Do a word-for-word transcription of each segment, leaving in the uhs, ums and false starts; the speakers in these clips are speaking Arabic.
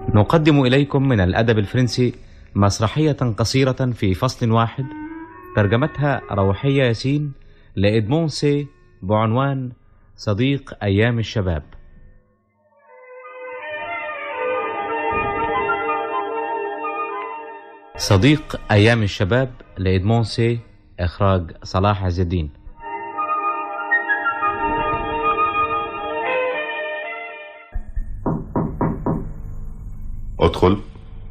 نقدم إليكم من الأدب الفرنسي مسرحية قصيرة في فصل واحد ترجمتها روحية ياسين لإدمون سي بعنوان صديق أيام الشباب. صديق أيام الشباب لإدمون سي، إخراج صلاح عز الدين. ادخل.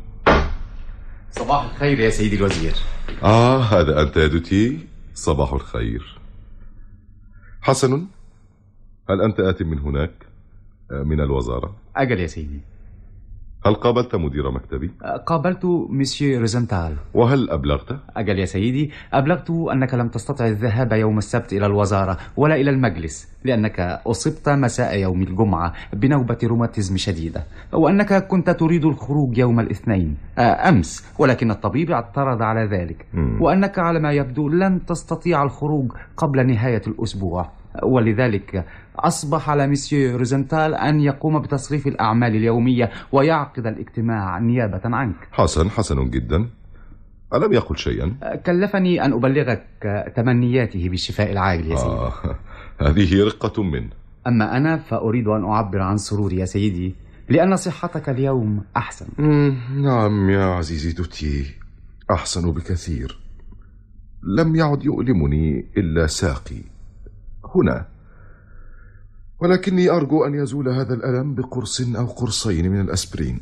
صباح الخير يا سيدي الوزير. آه هذا أنت يا دوتي. صباح الخير. حسن، هل أنت آت من هناك من الوزارة؟ أجل يا سيدي. هل قابلت مدير مكتبي؟ قابلت مسيو روزنتال. وهل أبلغته؟ أجل يا سيدي، أبلغت أنك لم تستطع الذهاب يوم السبت إلى الوزارة ولا إلى المجلس لأنك أصبت مساء يوم الجمعة بنوبة روماتيزم شديدة، وأنك كنت تريد الخروج يوم الاثنين أمس ولكن الطبيب اعترض على ذلك، م. وأنك على ما يبدو لن تستطيع الخروج قبل نهاية الأسبوع، ولذلك أصبح على مسيو روزنتال أن يقوم بتصريف الأعمال اليومية ويعقد الاجتماع نيابة عنك. حسن حسن جدا. ألم يقل شيئا؟ كلفني أن أبلغك تمنياته بالشفاء العاجل يا سيدي. آه، هذه رقة منه. أما أنا فأريد أن أعبر عن سروري يا سيدي لأن صحتك اليوم أحسن. نعم يا عزيزي دوتي، أحسن بكثير. لم يعد يؤلمني إلا ساقي هنا، ولكني أرجو أن يزول هذا الألم بقرص أو قرصين من الأسبرين.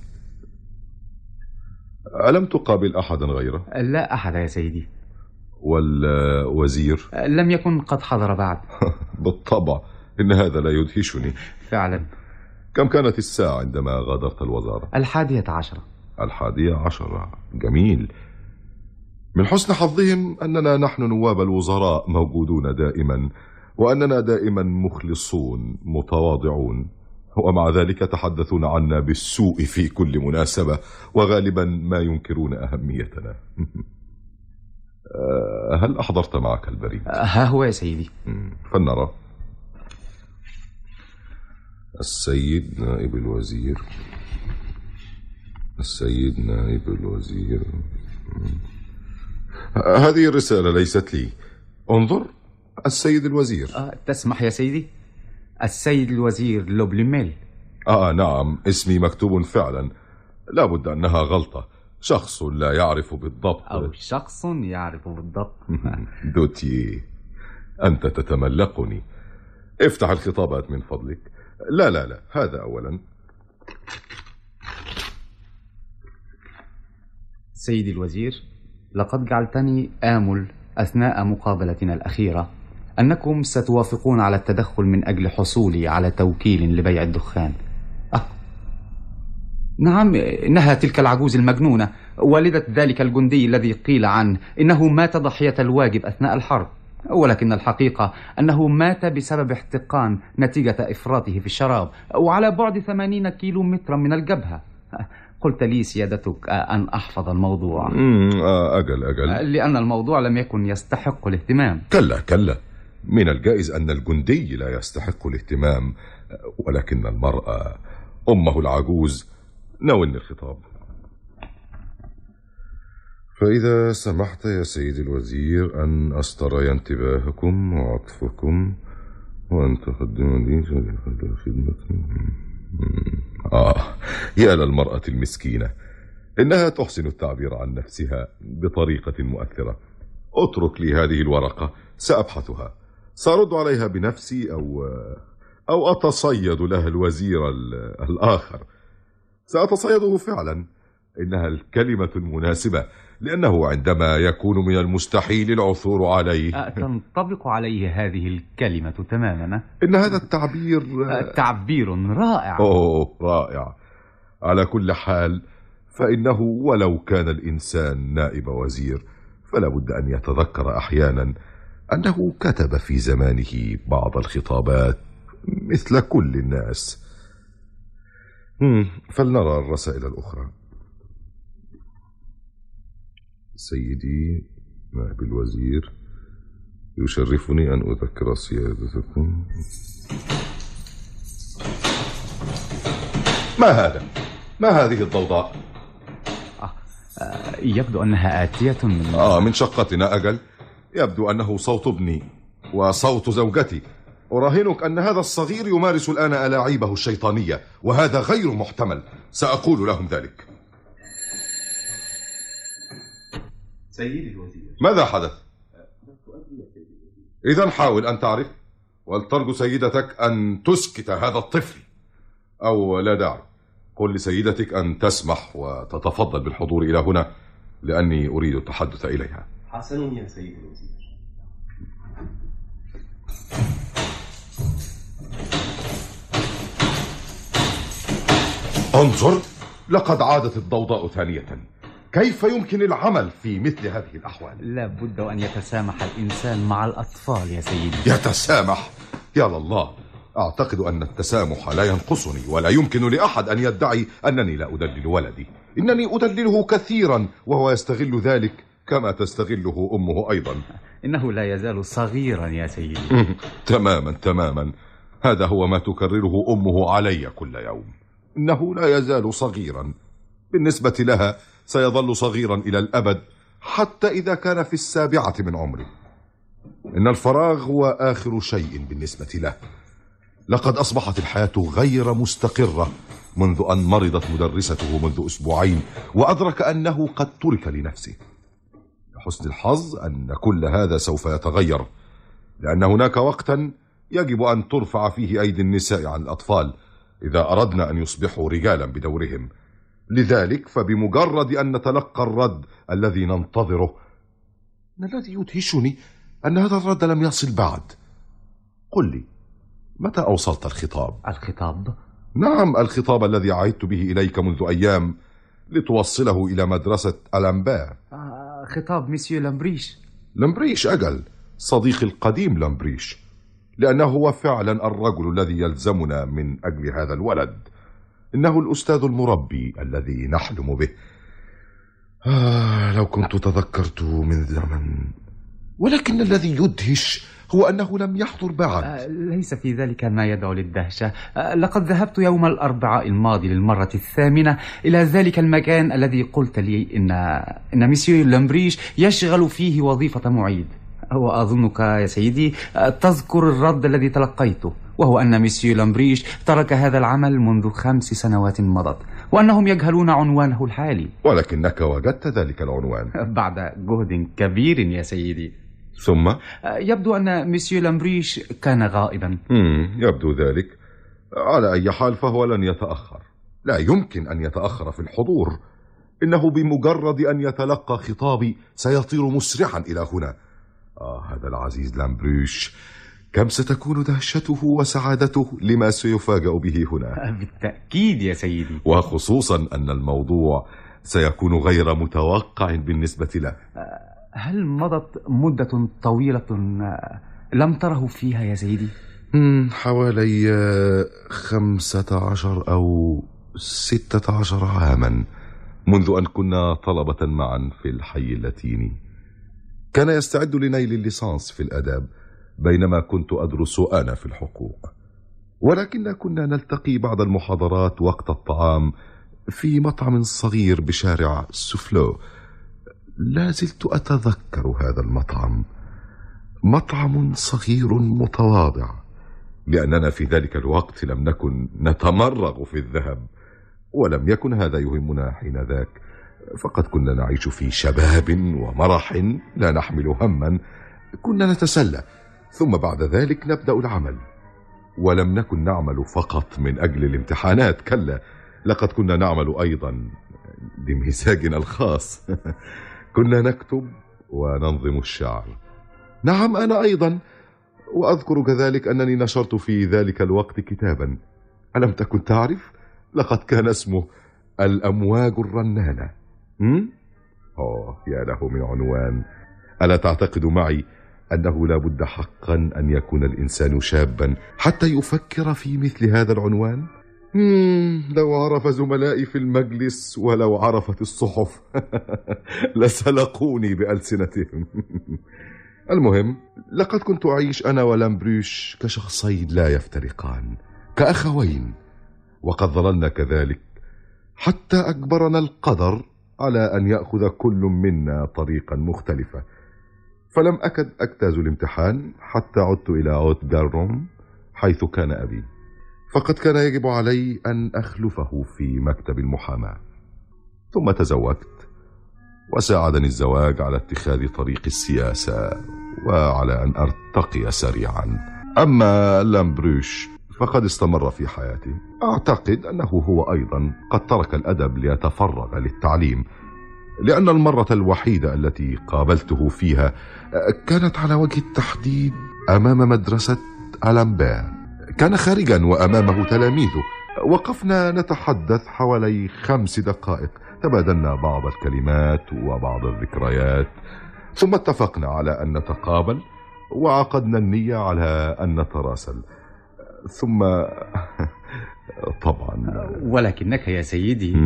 ألم تقابل أحدا غيره؟ لا أحد يا سيدي. والوزير؟ لم يكن قد حضر بعد. بالطبع، إن هذا لا يدهشني. فعلا. كم كانت الساعة عندما غادرت الوزارة؟ الحادية عشرة. الحادية عشرة، جميل. من حسن حظهم أننا نحن نواب الوزراء موجودون دائما، وأننا دائما مخلصون متواضعون، ومع ذلك تحدثون عنا بالسوء في كل مناسبة، وغالبا ما ينكرون أهميتنا. هل أحضرت معك البريد؟ ها هو يا سيدي. فلنرى. السيد نائب الوزير، السيد نائب الوزير. هذه الرسالة ليست لي. انظر، السيد الوزير. آه، تسمح يا سيدي؟ السيد الوزير لوبليميل. آه نعم، اسمي مكتوب فعلا. لا بد أنها غلطة، شخص لا يعرف بالضبط. أو شخص يعرف بالضبط. دوتي، أنت تتملقني. افتح الخطابات من فضلك. لا لا لا، هذا أولا. سيدي الوزير، لقد جعلتني آمل أثناء مقابلتنا الأخيرة أنكم ستوافقون على التدخل من أجل حصولي على توكيل لبيع الدخان. أه. نعم، إنها تلك العجوز المجنونة والدة ذلك الجندي الذي قيل عنه إنه مات ضحية الواجب أثناء الحرب، ولكن الحقيقة أنه مات بسبب احتقان نتيجة إفراطه في الشراب وعلى بعد ثمانين كيلو مترا من الجبهة. قلت لي سيادتك أن أحفظ الموضوع. أجل أجل لأن الموضوع لم يكن يستحق الاهتمام. كلا كلا، من الجائز أن الجندي لا يستحق الاهتمام، ولكن المرأة أمه العجوز. ناولني الخطاب. فإذا سمحت يا سيدي الوزير أن أسترعي انتباهكم وعطفكم وأن تقدموا لي خدمة. آه يا للمرأة المسكينة، إنها تحسن التعبير عن نفسها بطريقة مؤثرة. اترك لي هذه الورقة، سأبحثها، سأرد عليها بنفسي أو أو أتصيد لها الوزير الآخر. سأتصيده فعلا، إنها الكلمة المناسبة، لأنه عندما يكون من المستحيل العثور عليه. تنطبق عليه هذه الكلمة تماما. إن هذا التعبير تعبير رائع. أوه رائع. على كل حال، فإنه ولو كان الإنسان نائب وزير فلا بد أن يتذكر أحيانا أنه كتب في زمانه بعض الخطابات مثل كل الناس. فلنرى الرسائل الأخرى. سيدي نائب الوزير، يشرفني أن أذكر سيادتكم. ما هذا؟ ما هذه الضوضاء؟ آه آه يبدو أنها آتية من آه من شقتنا أجل. يبدو أنه صوت ابني وصوت زوجتي. أراهنك أن هذا الصغير يمارس الآن ألاعيبه الشيطانية، وهذا غير محتمل. سأقول لهم ذلك. سيدي الوزير، ماذا حدث؟ إذن حاول أن تعرف، ولترجو سيدتك أن تسكت هذا الطفل، أو لا داعي، قل لسيدتك أن تسمح وتتفضل بالحضور إلى هنا، لأني أريد التحدث إليها. حسن يا سيدي الوزير. انظر، لقد عادت الضوضاء ثانية. كيف يمكن العمل في مثل هذه الأحوال؟ لا بد أن يتسامح الإنسان مع الأطفال يا سيدي. يتسامح؟ يا لله، أعتقد أن التسامح لا ينقصني، ولا يمكن لأحد أن يدعي أنني لا أدلل ولدي. إنني أدلله كثيرا وهو يستغل ذلك كما تستغله أمه أيضا. إنه لا يزال صغيرا يا سيدي. تماما تماما، هذا هو ما تكرره أمه علي كل يوم. إنه لا يزال صغيرا. بالنسبة لها سيظل صغيرا إلى الأبد، حتى إذا كان في السابعة من عمره. إن الفراغ هو آخر شيء بالنسبة له. لقد أصبحت الحياة غير مستقرة منذ أن مرضت مدرسته منذ أسبوعين، وأدرك أنه قد ترك لنفسه. لحسن الحظ أن كل هذا سوف يتغير، لأن هناك وقتا يجب أن ترفع فيه أيدي النساء عن الأطفال إذا أردنا أن يصبحوا رجالا بدورهم. لذلك فبمجرد أن نتلقى الرد الذي ننتظره، الذي يدهشني أن هذا الرد لم يصل بعد. قل لي، متى أوصلت الخطاب؟ الخطاب؟ نعم، الخطاب الذي عهدت به إليك منذ أيام لتوصله إلى مدرسة ألامبير. آه خطاب مسيو لامبريش. لامبريش أجل، صديقي القديم لامبريش، لأنه هو فعلا الرجل الذي يلزمنا من أجل هذا الولد. إنه الأستاذ المربي الذي نحلم به. آه لو كنت تذكرت من زمن. ولكن الذي يدهش هو أنه لم يحضر بعد. آه ليس في ذلك ما يدعو للدهشة. آه لقد ذهبت يوم الأربعاء الماضي للمرة الثامنة إلى ذلك المكان الذي قلت لي إن إن مسيو لامبريش يشغل فيه وظيفة معيد. وأظنك يا سيدي تذكر الرد الذي تلقيته، وهو أن مسيو لامبريش ترك هذا العمل منذ خمس سنوات مضت، وأنهم يجهلون عنوانه الحالي. ولكنك وجدت ذلك العنوان بعد جهد كبير يا سيدي. ثم؟ يبدو أن مسيو لامبريش كان غائبا. مم. يبدو ذلك. على أي حال فهو لن يتأخر. لا يمكن أن يتأخر في الحضور. إنه بمجرد أن يتلقى خطابي سيطير مسرعا إلى هنا. آه هذا العزيز لامبريش، كم ستكون دهشته وسعادته لما سيفاجأ به هنا. بالتأكيد يا سيدي، وخصوصا أن الموضوع سيكون غير متوقع بالنسبة له. هل مضت مدة طويلة لم تره فيها يا سيدي؟ حوالي خمسة عشر أو ستة عشر عاما، منذ أن كنا طلبة معا في الحي اللاتيني. كان يستعد لنيل الليسانس في الآداب، بينما كنت أدرس أنا في الحقوق. ولكن كنا نلتقي بعد المحاضرات وقت الطعام في مطعم صغير بشارع سوفلو. لا زلت أتذكر هذا المطعم، مطعم صغير متواضع، لأننا في ذلك الوقت لم نكن نتمرغ في الذهب، ولم يكن هذا يهمنا حين ذاك، فقد كنا نعيش في شباب ومرح لا نحمل هما. كنا نتسلى، ثم بعد ذلك نبدأ العمل. ولم نكن نعمل فقط من أجل الامتحانات، كلا، لقد كنا نعمل أيضا لمزاجنا الخاص. كنا نكتب وننظم الشعر. نعم أنا أيضا، وأذكر كذلك أنني نشرت في ذلك الوقت كتابا. ألم تكن تعرف؟ لقد كان اسمه الأمواج الرنانة. هم؟ أوه يا له من عنوان. ألا تعتقد معي أنه لا بد حقا أن يكون الإنسان شابا حتى يفكر في مثل هذا العنوان؟ مم. لو عرف زملائي في المجلس ولو عرفت الصحف لسلقوني بألسنتهم. المهم، لقد كنت أعيش أنا ولامبريش كشخصين لا يفترقان، كأخوين، وقد ظللنا كذلك حتى أجبرنا القدر على أن يأخذ كل منا طريقا مختلفة، فلم أكد أجتاز الامتحان حتى عدت إلى أوتغاروم حيث كان أبي، فقد كان يجب علي أن أخلفه في مكتب المحاماة. ثم تزوجت، وساعدني الزواج على اتخاذ طريق السياسة وعلى أن أرتقي سريعا. أما لامبروش فقد استمر في حياتي. أعتقد أنه هو أيضا قد ترك الأدب ليتفرغ للتعليم، لأن المرة الوحيدة التي قابلته فيها كانت على وجه التحديد أمام مدرسة ألامبير. كان خارجا وأمامه تلاميذه، وقفنا نتحدث حوالي خمس دقائق، تبادلنا بعض الكلمات وبعض الذكريات، ثم اتفقنا على أن نتقابل وعقدنا النية على أن نتراسل. ثم طبعا ولكنك يا سيدي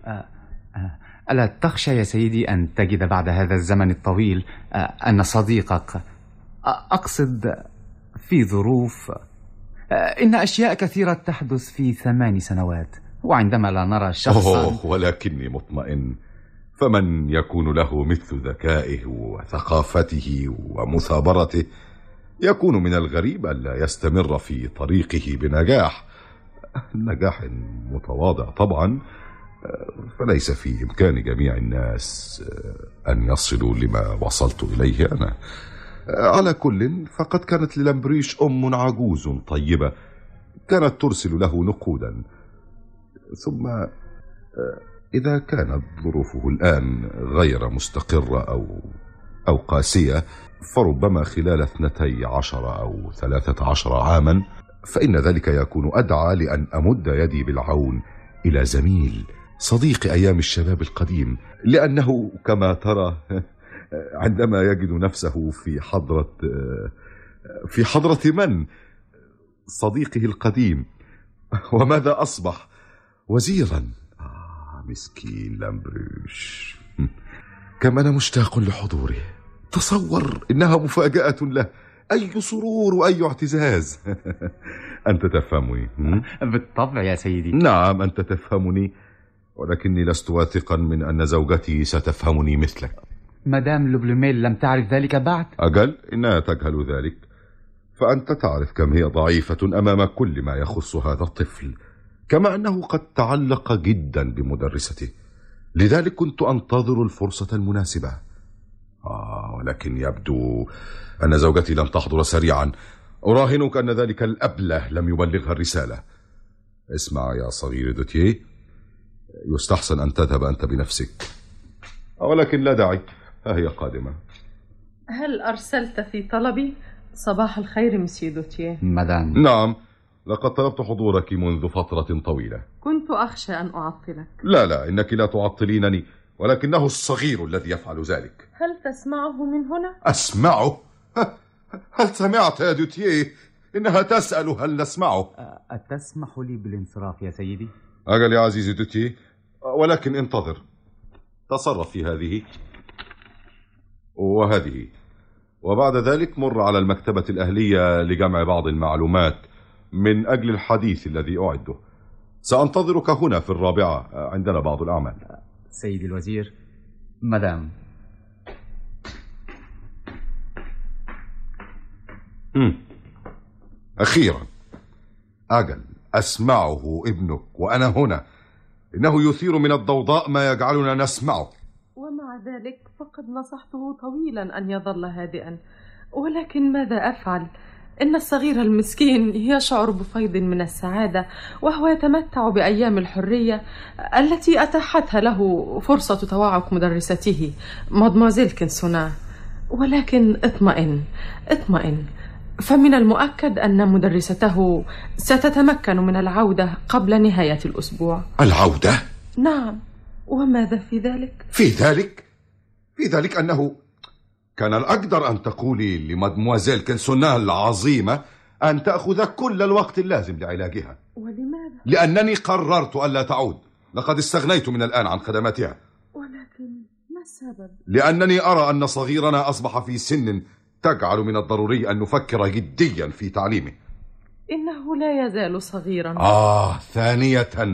ألا تخشى يا سيدي أن تجد بعد هذا الزمن الطويل أن صديقك، أقصد في ظروف، إن أشياء كثيرة تحدث في ثمان سنوات، وعندما لا نرى شخصا أوه ولكني مطمئن، فمن يكون له مثل ذكائه وثقافته ومثابرته يكون من الغريب ألا يستمر في طريقه بنجاح نجاح متواضع طبعا، فليس في إمكان جميع الناس أن يصلوا لما وصلت إليه أنا. على كل، فقد كانت للامبريش أم عجوز طيبة كانت ترسل له نقودا. ثم إذا كانت ظروفه الآن غير مستقرة أو أو قاسية، فربما خلال اثنتي عشر أو ثلاثة عشر عاما، فإن ذلك يكون أدعى لأن أمد يدي بالعون إلى زميل صديق أيام الشباب القديم، لأنه كما ترى عندما يجد نفسه في حضرة في حضرة من؟ صديقه القديم. وماذا أصبح؟ وزيرا. آه مسكين لامبروش، كم أنا مشتاق لحضوره. تصور، إنها مفاجأة له، أي سرور وأي اعتزاز. أنت تفهمني؟ بالطبع يا سيدي. نعم أنت تفهمني، ولكني لست واثقا من أن زوجتي ستفهمني مثلك. مدام لوبلوميل لم تعرف ذلك بعد؟ أجل، إنها تجهل ذلك، فأنت تعرف كم هي ضعيفة أمام كل ما يخص هذا الطفل، كما أنه قد تعلق جدا بمدرسته، لذلك كنت أنتظر الفرصة المناسبة. آه ولكن يبدو أن زوجتي لم تحضر سريعا. أراهنك أن ذلك الأبله لم يبلغها الرسالة. اسمع يا صغير دوتيه، يستحسن أن تذهب أنت بنفسك، ولكن لا داعي، ها هي قادمة. هل أرسلت في طلبي؟ صباح الخير مسيو دوتيه. مدام. نعم، لقد طلبت حضورك منذ فترة طويلة. كنت أخشى أن أعطلك. لا لا، إنك لا تعطلينني، ولكنه الصغير الذي يفعل ذلك. هل تسمعه من هنا؟ أسمعه؟ هل سمعت يا دوتيه؟ إنها تسأل هل نسمعه. أتسمح لي بالانصراف يا سيدي؟ أجل يا عزيزي دوتيه، ولكن انتظر. تصرف في هذه وهذه، وبعد ذلك مر على المكتبة الأهلية لجمع بعض المعلومات من أجل الحديث الذي أعده. سأنتظرك هنا في الرابعة، عندنا بعض الأعمال. سيدي الوزير. مدام. مم. أخيرا، أجل أسمعه ابنك وأنا هنا، إنه يثير من الضوضاء ما يجعلنا نسمعه. ومع ذلك فقد نصحته طويلا أن يظل هادئا، ولكن ماذا أفعل؟ إن الصغير المسكين يشعر بفيض من السعادة، وهو يتمتع بأيام الحرية التي أتاحتها له فرصة توعك مدرسته مادموزيل كنسونا. ولكن اطمئن اطمئن، فمن المؤكد أن مدرسته ستتمكن من العودة قبل نهاية الأسبوع. العودة؟ نعم. وماذا في ذلك؟ في ذلك؟ في ذلك أنه كان الأقدر أن تقولي لمادموازيل كنسونا العظيمة أن تأخذ كل الوقت اللازم لعلاجها. ولماذا؟ لأنني قررت ألا تعود، لقد استغنيت من الآن عن خدماتها. ولكن ما السبب؟ لأنني أرى أن صغيرنا أصبح في سن تجعل من الضروري أن نفكر جديا في تعليمه. إنه لا يزال صغيرا. آه ثانية،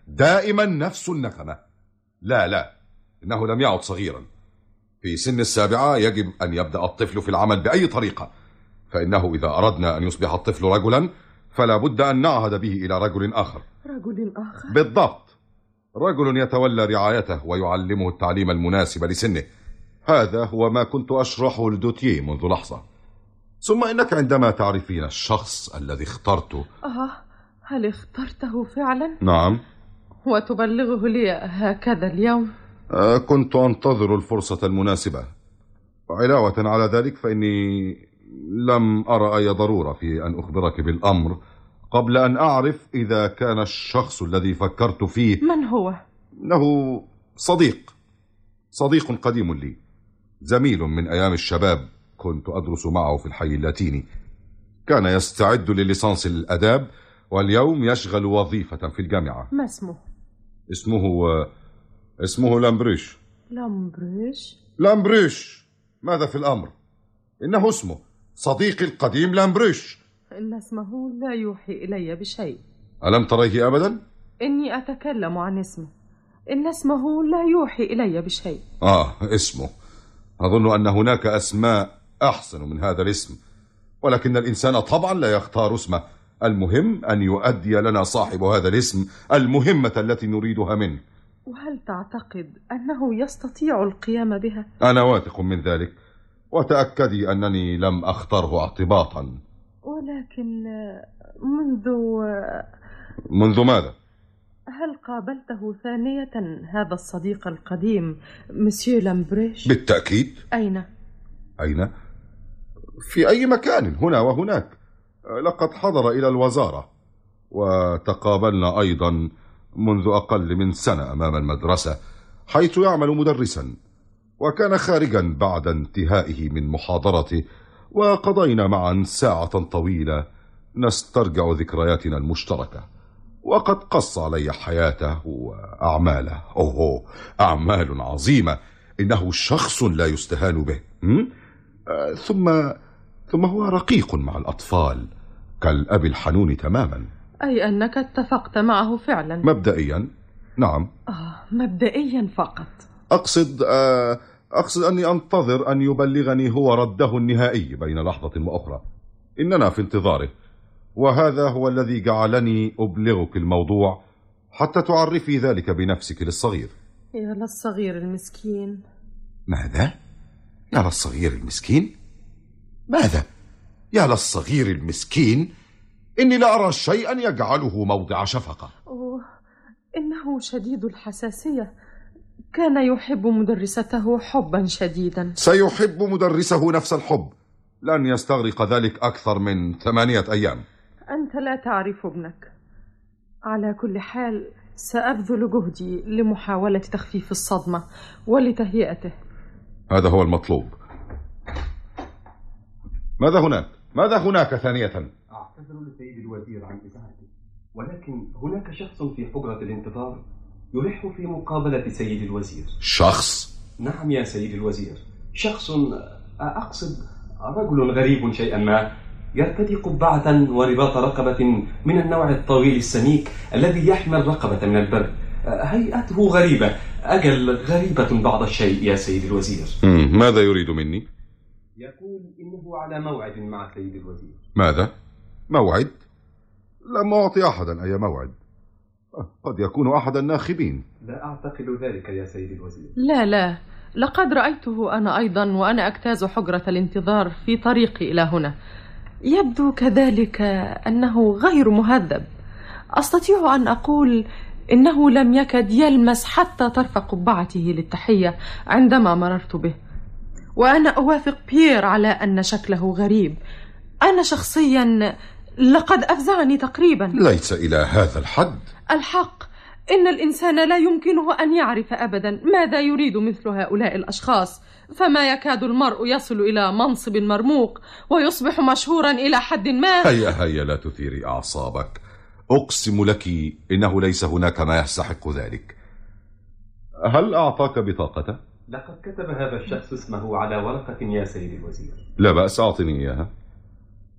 دائما نفس النغمة. لا لا، إنه لم يعد صغيرا. في سن السابعة يجب أن يبدأ الطفل في العمل بأي طريقة، فإنه إذا أردنا أن يصبح الطفل رجلا فلا بد أن نعهد به إلى رجل آخر. رجل آخر؟ بالضبط، رجل يتولى رعايته ويعلمه التعليم المناسب لسنه. هذا هو ما كنت أشرحه لدوتيه منذ لحظة. ثم إنك عندما تعرفين الشخص الذي اخترته. آه، هل اخترته فعلا؟ نعم. وتبلغه لي هكذا اليوم؟ آه، كنت أنتظر الفرصة المناسبة. وعلاوة على ذلك فإني لم أرى أي ضرورة في أن أخبرك بالأمر قبل أن أعرف إذا كان الشخص الذي فكرت فيه. من هو؟ إنه صديق صديق قديم لي، زميل من أيام الشباب، كنت أدرس معه في الحي اللاتيني. كان يستعد لليسانس الآداب واليوم يشغل وظيفة في الجامعة. ما اسمه؟ اسمه اسمه لامبريش. لامبريش؟ لامبريش، ماذا في الأمر؟ إنه اسمه صديقي القديم لامبريش. إن اسمه لا يوحي إلي بشيء. ألم تريه أبدا؟ إني أتكلم عن اسمه. إن اسمه لا يوحي إلي بشيء. آه، اسمه. أظن أن هناك أسماء أحسن من هذا الاسم، ولكن الإنسان طبعا لا يختار اسمه. المهم أن يؤدي لنا صاحب هذا الاسم المهمة التي نريدها منه. وهل تعتقد أنه يستطيع القيام بها؟ أنا واثق من ذلك، وتأكدي أنني لم أختره اعتباطا. ولكن منذ منذ ماذا؟ هل قابلته ثانية هذا الصديق القديم مسيو لامبريش؟ بالتأكيد. أين؟ أين؟ في أي مكان، هنا وهناك. لقد حضر إلى الوزارة، وتقابلنا أيضا منذ أقل من سنة أمام المدرسة حيث يعمل مدرسا، وكان خارجا بعد انتهائه من محاضرته، وقضينا معا ساعة طويلة نسترجع ذكرياتنا المشتركة. وقد قص علي حياته وأعماله. أوه، أعمال عظيمة. إنه شخص لا يستهان به. آه، ثم ثم هو رقيق مع الأطفال كالأب الحنون تماما. أي أنك اتفقت معه فعلا؟ مبدئيا نعم. آه، مبدئيا فقط. أقصد آه أقصد أني أنتظر أن يبلغني هو رده النهائي بين لحظة وأخرى. إننا في انتظاره، وهذا هو الذي جعلني أبلغك الموضوع حتى تعرفي ذلك بنفسك للصغير. يا للصغير المسكين. ماذا؟ يا للصغير المسكين؟ ماذا؟ يا للصغير المسكين؟ إني لا أرى شيئا يجعله موضع شفقة. أوه، إنه شديد الحساسية. كان يحب مدرسته حبا شديدا. سيحب مدرسه نفس الحب. لن يستغرق ذلك أكثر من ثمانية أيام. أنت لا تعرف ابنك. على كل حال سأبذل جهدي لمحاولة تخفيف الصدمة ولتهيئته. هذا هو المطلوب. ماذا هناك؟ ماذا هناك ثانية؟ أعتذر لسيد الوزير عن إزعاجه، ولكن هناك شخص في حجرة الانتظار يلح في مقابلة سيد الوزير. شخص؟ نعم يا سيد الوزير، شخص، أقصد رجل غريب شيئا ما، يرتدي قبعة ورباط رقبة من النوع الطويل السميك الذي يحمي الرقبة من البرد. هيئته غريبة، أجل غريبة بعض الشيء يا سيد الوزير. ماذا يريد مني؟ يقول إنه على موعد مع سيد الوزير. ماذا؟ موعد؟ لم أعطي أحدا أي موعد. قد يكون أحد الناخبين. لا أعتقد ذلك يا سيد الوزير. لا لا، لقد رأيته أنا أيضا وأنا أجتاز حجرة الانتظار في طريقي إلى هنا. يبدو كذلك أنه غير مهذب. أستطيع أن أقول إنه لم يكد يلمس حتى طرف قبعته للتحية عندما مررت به. وأنا أوافق بيير على أن شكله غريب. أنا شخصيا لقد أفزعني تقريبا. ليس إلى هذا الحد. الحق إن الإنسان لا يمكنه أن يعرف أبدا ماذا يريد مثل هؤلاء الأشخاص، فما يكاد المرء يصل إلى منصب مرموق ويصبح مشهورا إلى حد ما. هيا هيا لا تثيري أعصابك. أقسم لك إنه ليس هناك ما يستحق ذلك. هل أعطاك بطاقته؟ لقد كتب هذا الشخص اسمه على ورقة يا سيد الوزير. لا بأس، أعطني إياها.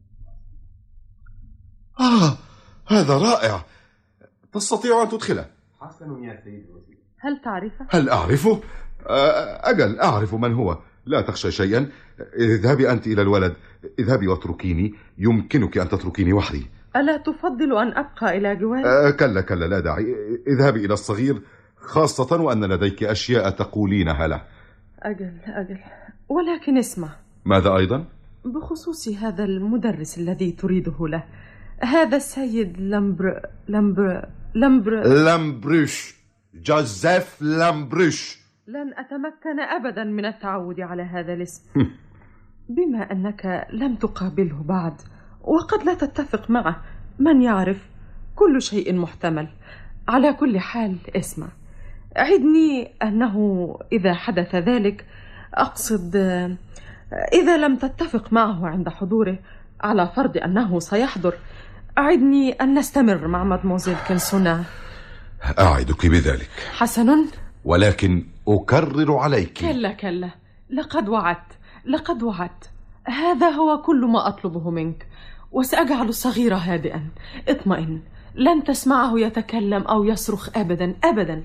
آه، هذا رائع. تستطيع أن تدخله. حسن يا سيد الوزير. هل تعرفه؟ هل أعرفه؟ أجل أعرف من هو. لا تخشى شيئا. اذهبي أنت إلى الولد، اذهبي واتركيني. يمكنك أن تتركيني وحدي. ألا تفضل أن أبقى إلى جوارك؟ أه كلا كلا لا داعي. اذهبي إلى الصغير، خاصة وأن لديك أشياء تقولينها له. أجل أجل، ولكن اسمع. ماذا أيضا؟ بخصوص هذا المدرس الذي تريده له، هذا السيد لامبر لامبر لامبر لامبروش، جوزيف لامبروش. لن أتمكن أبدا من التعود على هذا الاسم. بما أنك لم تقابله بعد وقد لا تتفق معه، من يعرف، كل شيء محتمل. على كل حال اسمع، عدني أنه إذا حدث ذلك، أقصد إذا لم تتفق معه عند حضوره، على فرض أنه سيحضر، أعدني أن نستمر مع مادموزيل كنسونا. أعدك بذلك. حسن، ولكن أكرر عليك. كلا كلا، لقد وعدت لقد وعدت. هذا هو كل ما أطلبه منك، وسأجعل الصغير هادئا. اطمئن، لن تسمعه يتكلم أو يصرخ أبدا أبدا.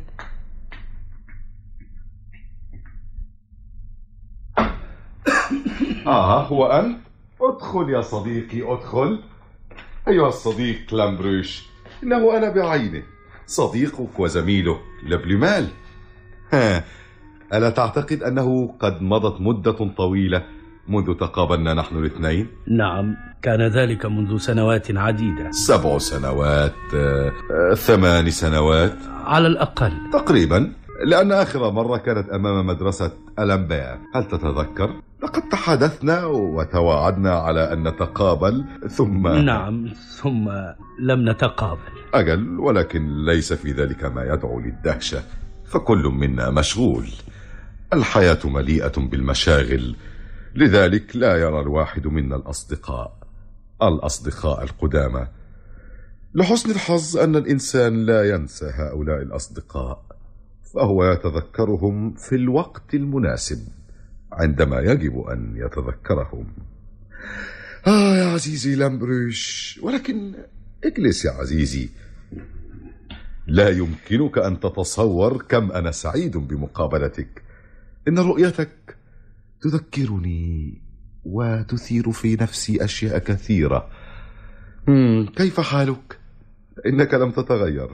آه هو أنت؟ ادخل يا صديقي ادخل. أيها الصديق لامبروش، إنه أنا بعينه، صديقك وزميله لبلومال. ها، ألا تعتقد أنه قد مضت مدة طويلة منذ تقابلنا نحن الاثنين؟ نعم، كان ذلك منذ سنوات عديدة. سبع سنوات، آه، آه، ثمان سنوات على الأقل تقريبا، لأن آخر مرة كانت أمام مدرسة ألمبير. هل تتذكر؟ لقد تحدثنا وتواعدنا على أن نتقابل، ثم نعم، ثم لم نتقابل. أجل، ولكن ليس في ذلك ما يدعو للدهشة، فكل منا مشغول. الحياة مليئة بالمشاغل، لذلك لا يرى الواحد منا الأصدقاء الأصدقاء القدامى. لحسن الحظ أن الإنسان لا ينسى هؤلاء الأصدقاء، فهو يتذكرهم في الوقت المناسب عندما يجب أن يتذكرهم. آه يا عزيزي لامبروش، ولكن اجلس يا عزيزي. لا يمكنك أن تتصور كم أنا سعيد بمقابلتك. إن رؤيتك تذكرني وتثير في نفسي أشياء كثيرة. كيف حالك؟ إنك لم تتغير.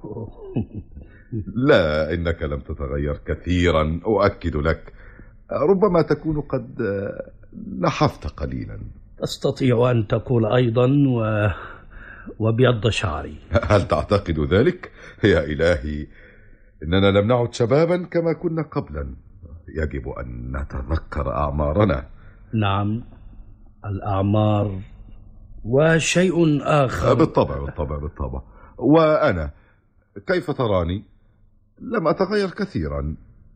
لا، إنك لم تتغير كثيرا، أؤكد لك. ربما تكون قد نحفت قليلا. تستطيع أن تقول أيضا و... وبيض شعري. هل تعتقد ذلك؟ يا إلهي، إننا لم نعد شبابا كما كنا قبلا. يجب أن نتذكر أعمارنا. نعم، الأعمار وشيء آخر. بالطبع بالطبع بالطبع. وأنا كيف تراني؟ لم أتغير كثيرا.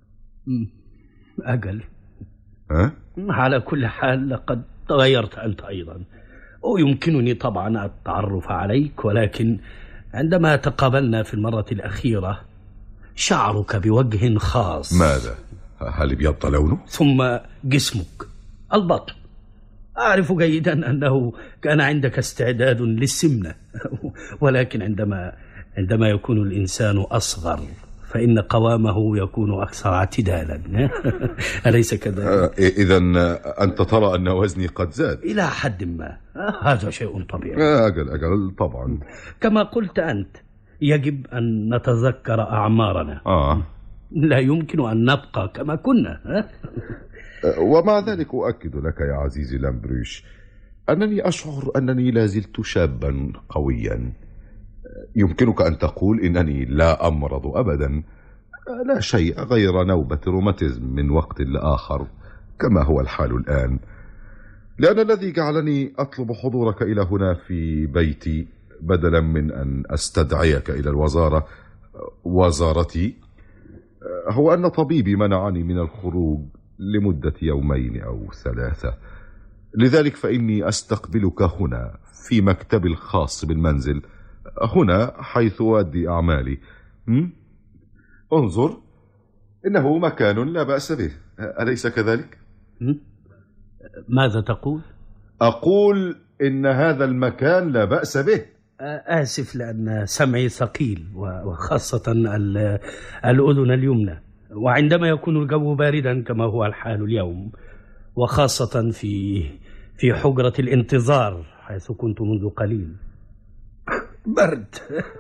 أجل. ها؟ على كل حال لقد تغيرت أنت أيضا، ويمكنني طبعا التعرف عليك، ولكن عندما تقابلنا في المرة الأخيرة شعرك بوجه خاص. ماذا؟ هل ابيض لونه؟ ثم جسمك، البطن. أعرف جيدا أنه كان عندك استعداد للسمنة، ولكن عندما عندما يكون الإنسان أصغر فإن قوامه يكون أكثر اعتدالا. أليس كذلك؟ إذن أنت ترى أن وزني قد زاد إلى حد ما. هذا شيء طبيعي. أجل أجل طبعا. كما قلت أنت، يجب أن نتذكر أعمارنا. آه. لا يمكن أن نبقى كما كنا. ومع ذلك أؤكد لك يا عزيزي لامبروش أنني أشعر أنني لا زلت شابا قويا. يمكنك أن تقول إنني لا أمرض أبدا، لا شيء غير نوبة روماتيزم من وقت لآخر كما هو الحال الآن. لأن الذي جعلني أطلب حضورك إلى هنا في بيتي بدلا من أن أستدعيك إلى الوزارة وزارتي هو أن طبيبي منعني من الخروج لمدة يومين أو ثلاثة. لذلك فإني أستقبلك هنا في مكتبي الخاص بالمنزل، هنا حيث أؤدي أعمالي. م? انظر، إنه مكان لا بأس به، أليس كذلك؟ م? ماذا تقول؟ أقول إن هذا المكان لا بأس به. آسف لأن سمعي ثقيل، وخاصة الأذن اليمنى، وعندما يكون الجو باردا كما هو الحال اليوم، وخاصة في في حجرة الانتظار حيث كنت منذ قليل. برد.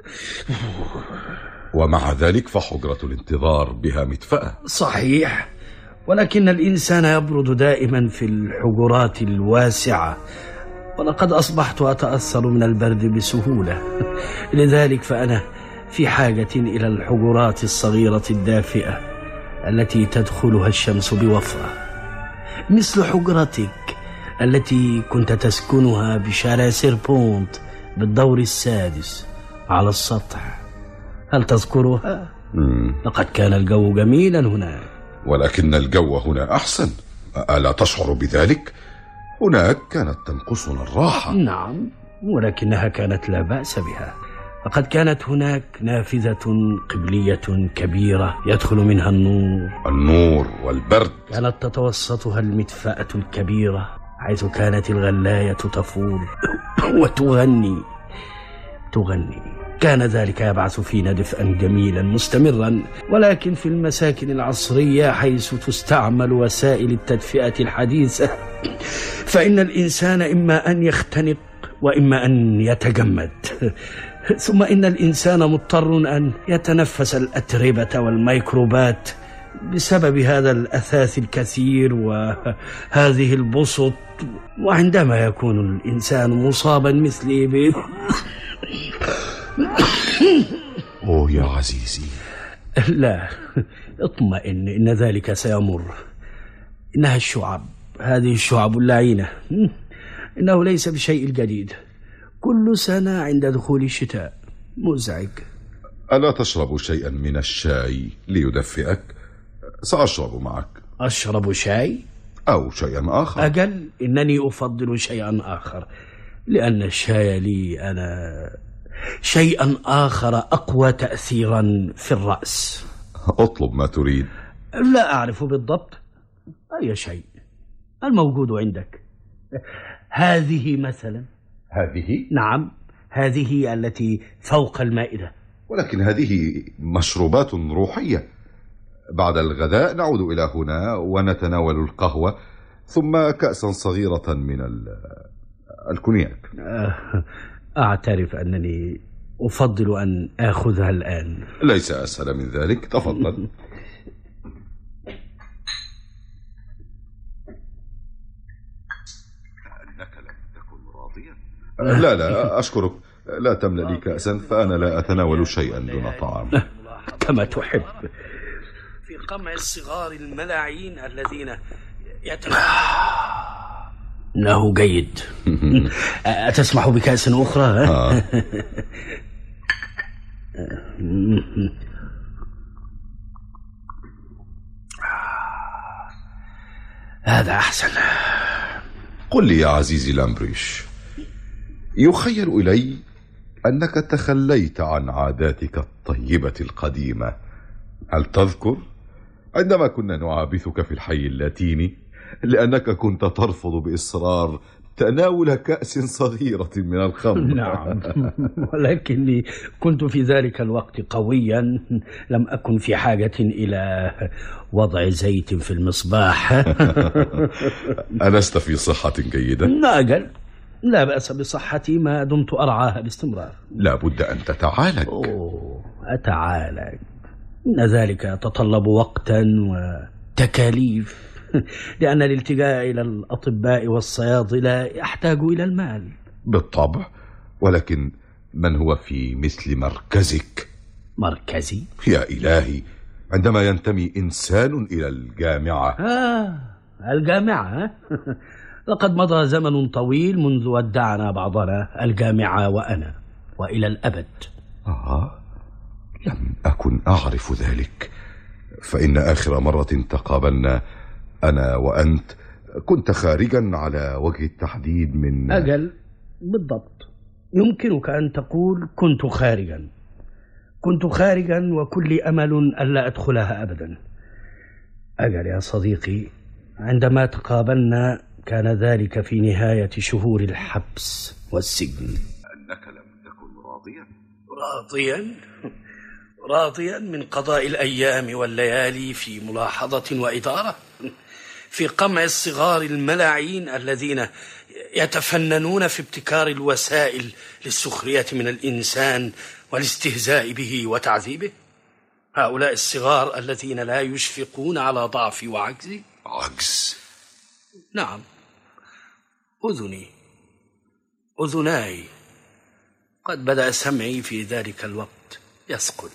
ومع ذلك فحجرة الانتظار بها مدفأة. صحيح، ولكن الإنسان يبرد دائما في الحجرات الواسعة، ولقد أصبحت أتأثر من البرد بسهولة. لذلك فأنا في حاجة إلى الحجرات الصغيرة الدافئة التي تدخلها الشمس بوفرة، مثل حجرتك التي كنت تسكنها بشارع سيربونت بالدور السادس على السطح. هل تذكرها؟ مم. لقد كان الجو جميلا هناك. ولكن الجو هنا أحسن، ألا تشعر بذلك؟ هناك كانت تنقصنا الراحة. نعم، ولكنها كانت لا بأس بها. لقد كانت هناك نافذة قبلية كبيرة يدخل منها النور. النور والبرد. كانت تتوسطها المدفأة الكبيرة حيث كانت الغلاية تفور وتغني تغني كان ذلك يبعث فينا دفئا جميلا مستمرا. ولكن في المساكن العصرية حيث تستعمل وسائل التدفئة الحديثة، فإن الإنسان إما أن يختنق وإما أن يتجمد، ثم إن الإنسان مضطر أن يتنفس الأتربة والميكروبات بسبب هذا الأثاث الكثير وهذه البسط. وعندما يكون الإنسان مصابا مثلي ب أوه يا عزيزي، لا، اطمئن، إن ذلك سيمر. إنها الشعب، هذه الشعب اللعينة. إنه ليس بشيء جديد، كل سنة عند دخول الشتاء مزعج. ألا تشرب شيئا من الشاي ليدفئك؟ سأشرب معك. أشرب شاي؟ أو شيئا آخر. أجل، إنني أفضل شيئا آخر، لأن الشاي لي أنا شيئا آخر أقوى تأثيرا في الرأس. اطلب ما تريد. لا أعرف بالضبط أي شيء الموجود عندك. هذه مثلا. هذه؟ نعم، هذه التي فوق المائدة. ولكن هذه مشروبات روحية. بعد الغداء نعود إلى هنا ونتناول القهوة، ثم كأسا صغيرة من الكونياك. أعترف أنني أفضل أن أخذها الآن. ليس أسهل من ذلك، تفضل. أنك لم تكن راضيا؟ لا لا أشكرك، لا تملأ لي كأسا، فأنا لا أتناول شيئا دون طعام. كما تحب. في قمع الصغار الملاعين الذين يتناولون. إنه جيد. أتسمح بكأس أخرى؟ آه. هذا أحسن. قل لي يا عزيزي لامبريش، يخيل إلي أنك تخليت عن عاداتك الطيبة القديمة. هل تذكر عندما كنا نعابثك في الحي اللاتيني لأنك كنت ترفض بإصرار تناول كأس صغيرة من الخمر؟ نعم، ولكني كنت في ذلك الوقت قويا، لم أكن في حاجة إلى وضع زيت في المصباح. ألست في صحة جيدة؟ لا أجل، لا بأس بصحتي ما دمت أرعاها باستمرار. لا بد أن تتعالج. أوه، أتعالج؟ إن ذلك يتطلب وقتا وتكاليف، لأن الالتجاء إلى الأطباء والصيادلة يحتاج إلى المال. بالطبع، ولكن من هو في مثل مركزك؟ مركزي؟ يا إلهي، عندما ينتمي إنسان إلى الجامعة. آه، الجامعة. لقد مضى زمن طويل منذ ودعنا بعضنا الجامعة وأنا، وإلى الأبد. آه، لم أكن أعرف ذلك، فإن آخر مرة تقابلنا أنا وأنت كنت خارجا على وجه التحديد من أجل، بالضبط، يمكنك أن تقول كنت خارجا. كنت خارجا وكل أمل ألا أدخلها أبدا. أجل يا صديقي، عندما تقابلنا كان ذلك في نهاية شهور الحبس والسجن. أنك لم تكن راضيا؟ راضيا؟ راضيا من قضاء الأيام والليالي في ملاحظة وإدارة، في قمع الصغار الملاعين الذين يتفننون في ابتكار الوسائل للسخرية من الإنسان والاستهزاء به وتعذيبه. هؤلاء الصغار الذين لا يشفقون على ضعفي وعجزي. عجز؟ نعم، أذني أذناي قد بدأ سمعي في ذلك الوقت يثقل.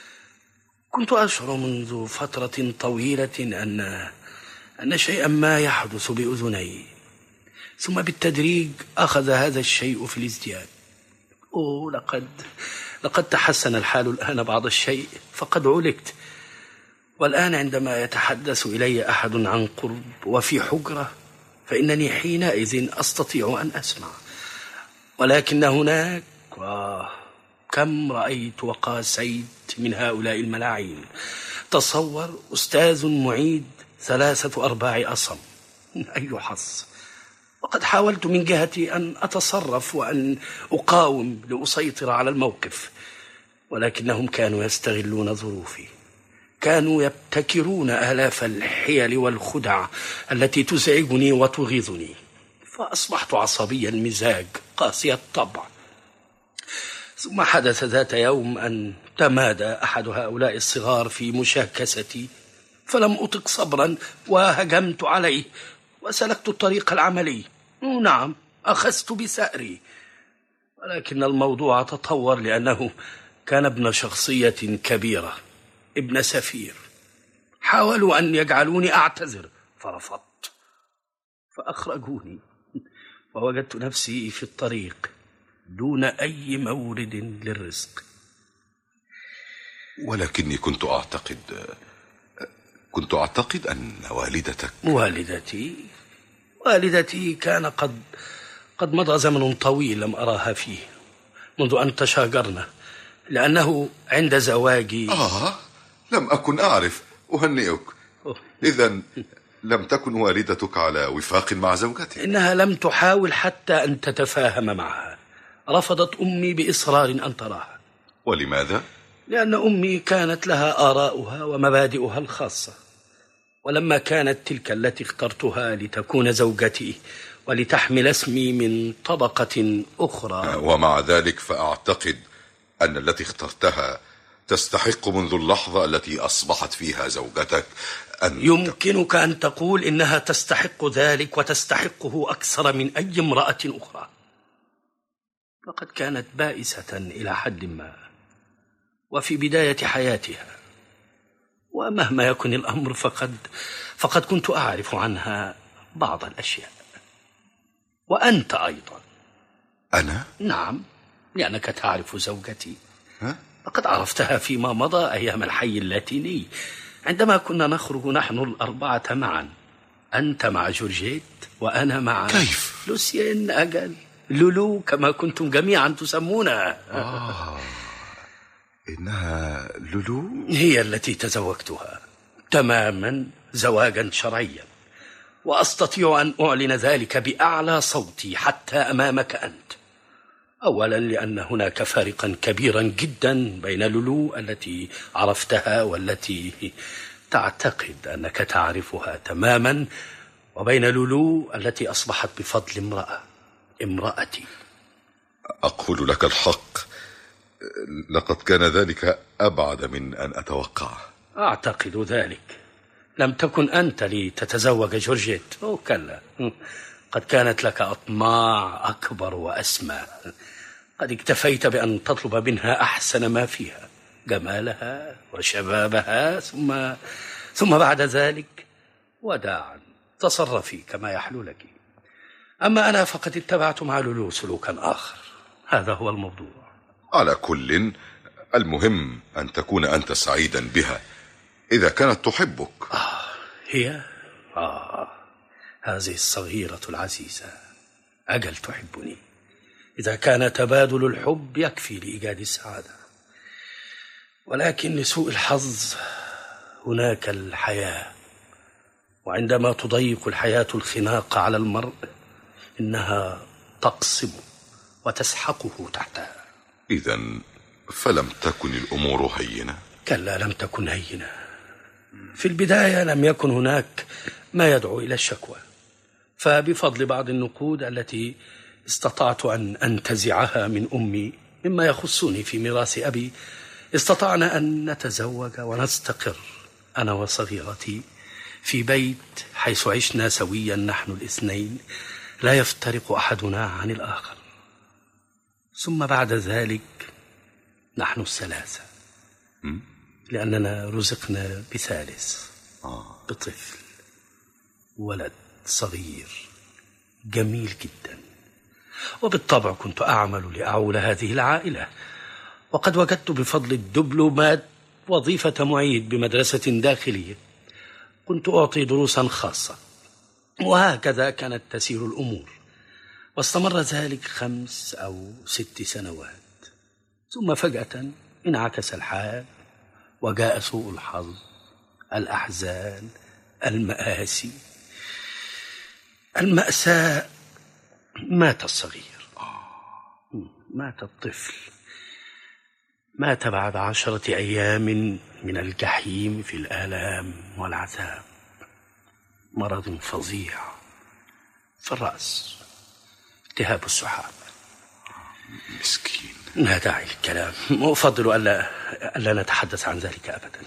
كنت أشعر منذ فترة طويلة أن أن شيئا ما يحدث بأذني، ثم بالتدريج أخذ هذا الشيء في الازدياد. أوه لقد لقد تحسن الحال الآن بعض الشيء، فقد علقت. والآن عندما يتحدث إلي أحد عن قرب وفي حجرة فإنني حينئذ أستطيع أن أسمع. ولكن هناك آه كم رأيت وقاسيت من هؤلاء الملاعين. تصور أستاذ معيد ثلاثة أرباع أصم، أي حظ. وقد حاولت من جهتي أن أتصرف وأن أقاوم لأسيطر على الموقف، ولكنهم كانوا يستغلون ظروفي، كانوا يبتكرون آلاف الحيل والخدع التي تزعجني وتغيظني، فأصبحت عصبي المزاج قاسي الطبع. ثم حدث ذات يوم أن تمادى أحد هؤلاء الصغار في مشاكستي، فلم أطق صبرا وهجمت عليه وسلكت الطريق العملي. نعم، أخذت بثأري، ولكن الموضوع تطور لأنه كان ابن شخصية كبيرة، ابن سفير. حاولوا أن يجعلوني أعتذر فرفضت، فأخرجوني، ووجدت نفسي في الطريق دون أي مورد للرزق. ولكني كنت أعتقد كنت أعتقد أن والدتك والدتي والدتي كان قد قد مضى زمن طويل لم أراها فيه منذ أن تشاجرنا، لأنه عند زواجي. آه لم أكن أعرف. أهنئك. إذن لم تكن والدتك على وفاق مع زوجتك؟ إنها لم تحاول حتى أن تتفاهم معها. رفضت أمي بإصرار أن تراها. ولماذا؟ لأن أمي كانت لها آراؤها ومبادئها الخاصة، ولما كانت تلك التي اخترتها لتكون زوجتي ولتحمل اسمي من طبقة أخرى. ومع ذلك فأعتقد أن التي اخترتها تستحق منذ اللحظة التي أصبحت فيها زوجتك أن يمكنك أن تقول إنها تستحق ذلك وتستحقه أكثر من أي امرأة أخرى. لقد كانت بائسة إلى حد ما وفي بداية حياتها، ومهما يكن الأمر فقد فقد كنت أعرف عنها بعض الأشياء. وأنت أيضا. أنا؟ نعم، لأنك تعرف زوجتي. ها؟ لقد عرفتها فيما مضى أيام الحي اللاتيني، عندما كنا نخرج نحن الأربعة معا، أنت مع جورجيت وأنا مع كيف؟ لوسيين، أجل لولو كما كنتم جميعا تسمونها. آه إنها لولو؟ هي التي تزوجتها تماما زواجا شرعيا، وأستطيع أن أعلن ذلك بأعلى صوتي حتى أمامك أنت. أولا لأن هناك فارقا كبيرا جدا بين لولو التي عرفتها والتي تعتقد أنك تعرفها تماما، وبين لولو التي أصبحت بفضل امرأة امرأتي. أقول لك الحق، لقد كان ذلك أبعد من أن أتوقع. أعتقد ذلك. لم تكن أنت لتتزوج جورجيت، أو كلا، قد كانت لك أطماع أكبر وأسمى. قد اكتفيت بأن تطلب منها أحسن ما فيها، جمالها وشبابها، ثم ثم بعد ذلك وداعا، تصرفي كما يحلو لك. أما أنا فقد اتبعت مع لولو سلوكا آخر. هذا هو الموضوع. على كل، المهم أن تكون أنت سعيدا بها إذا كانت تحبك. آه هي آه هذه الصغيرة العزيزة أجل تحبني. إذا كان تبادل الحب يكفي لإيجاد السعادة، ولكن لسوء الحظ هناك الحياة، وعندما تضيق الحياة الخناق على المرء إنها تقصم وتسحقه تحتها. إذن فلم تكن الأمور هينة؟ كلا، لم تكن هينة. في البداية لم يكن هناك ما يدعو إلى الشكوى، فبفضل بعض النقود التي استطعت أن أنتزعها من أمي مما يخصني في ميراث أبي، استطعنا أن نتزوج ونستقر أنا وصغيرتي في بيت حيث عشنا سويا نحن الاثنين، لا يفترق أحدنا عن الآخر. ثم بعد ذلك نحن الثلاثة، لأننا رزقنا بثالث، بطفل، ولد صغير جميل جدا. وبالطبع كنت أعمل لأعول هذه العائلة، وقد وجدت بفضل الدبلومات وظيفة معيد بمدرسة داخلية، كنت أعطي دروسا خاصة، وهكذا كانت تسير الأمور. واستمر ذلك خمس أو ست سنوات، ثم فجأة انعكس الحال وجاء سوء الحظ، الأحزان، المآسي، المأساة. مات الصغير، مات الطفل، مات بعد عشرة أيام من الجحيم في الآلام والعذاب، مرض فظيع في الرأس، التهاب السحاب. مسكين. لا داعي للكلام، أفضل ألا, ألا نتحدث عن ذلك أبدا.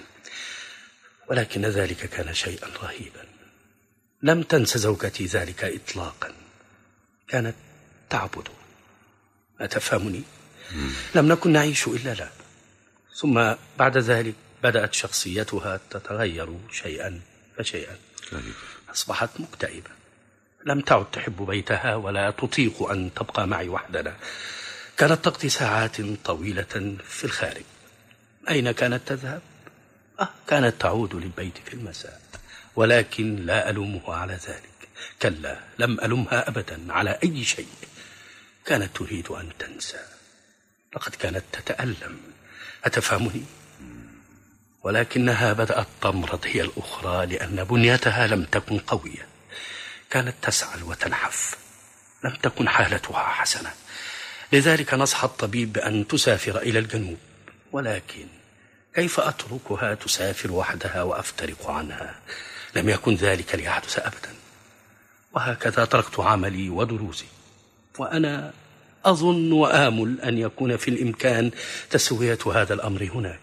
ولكن ذلك كان شيئا رهيبا. لم تنس زوجتي ذلك إطلاقا، كانت تعبد، أتفهمني؟ لم نكن نعيش إلا لا. ثم بعد ذلك بدأت شخصيتها تتغير شيئا فشيئا، أصبحت مكتئبة، لم تعد تحب بيتها ولا تطيق أن تبقى معي وحدنا. كانت تقضي ساعات طويلة في الخارج. أين كانت تذهب؟ آه كانت تعود للبيت في المساء، ولكن لا ألومه على ذلك. كلا، لم ألمها أبدا على أي شيء. كانت تريد أن تنسى، لقد كانت تتألم، أتفهمني؟ ولكنها بدأت تمرض هي الأخرى، لأن بنيتها لم تكن قوية، كانت تسعل وتنحف، لم تكن حالتها حسنة. لذلك نصح الطبيب بأن تسافر إلى الجنوب، ولكن كيف أتركها تسافر وحدها وأفترق عنها؟ لم يكن ذلك ليحدث أبدا. وهكذا تركت عملي ودروسي، وأنا أظن وآمل أن يكون في الإمكان تسوية هذا الأمر هناك،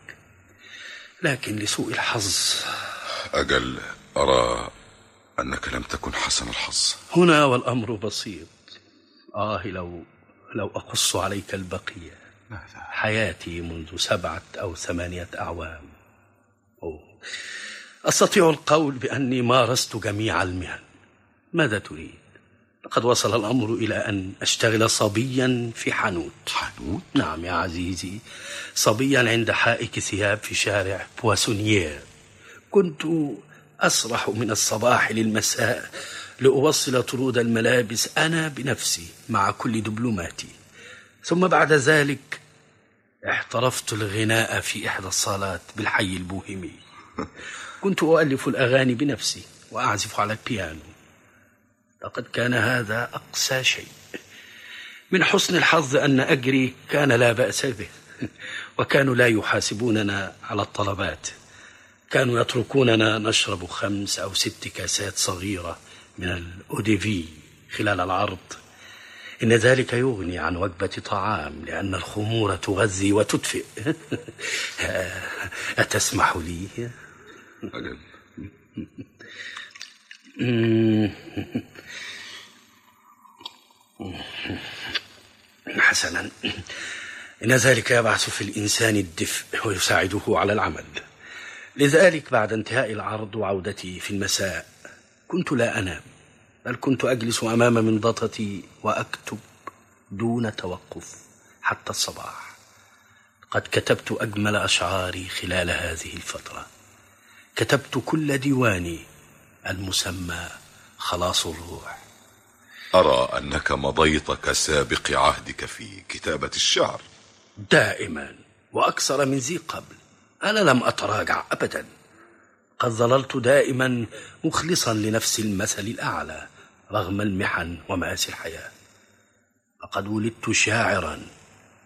لكن لسوء الحظ. أجل، أرى أنك لم تكن حسن الحظ هنا، والأمر بسيط. آه لو لو أقص عليك البقية. حياتي منذ سبعة أو ثمانية أعوام. أوه. أستطيع القول بأني مارست جميع المهن. ماذا تريد؟ لقد وصل الأمر إلى أن أشتغل صبيا في حانوت. حانوت؟ نعم يا عزيزي، صبيا عند حائك ثياب في شارع بواسونيير. كنت أسرح من الصباح للمساء لأوصل طرود الملابس أنا بنفسي مع كل دبلوماتي. ثم بعد ذلك احترفت الغناء في إحدى الصالات بالحي البوهيمي. كنت أؤلف الأغاني بنفسي وأعزف على البيانو. لقد كان هذا أقسى شيء. من حسن الحظ أن أجري كان لا بأس به، وكانوا لا يحاسبوننا على الطلبات، كانوا يتركوننا نشرب خمس أو ست كاسات صغيرة من الأوديفي خلال العرض. إن ذلك يغني عن وجبة طعام، لأن الخمور تغذي وتدفئ. أتسمح لي؟ أجل. حسنا، إن ذلك يبعث في الإنسان الدفء ويساعده على العمل. لذلك بعد انتهاء العرض وعودتي في المساء كنت لا أنام، بل كنت أجلس أمام منضدتي وأكتب دون توقف حتى الصباح. قد كتبت أجمل أشعاري خلال هذه الفترة. كتبت كل ديواني المسمى خلاص الروح. أرى أنك مضيت كسابق عهدك في كتابة الشعر. دائما، وأكثر من ذي قبل. أنا لم أتراجع أبدا. قد ظللت دائما مخلصا لنفس المثل الأعلى رغم المحن ومآسي الحياة. لقد ولدت شاعرا،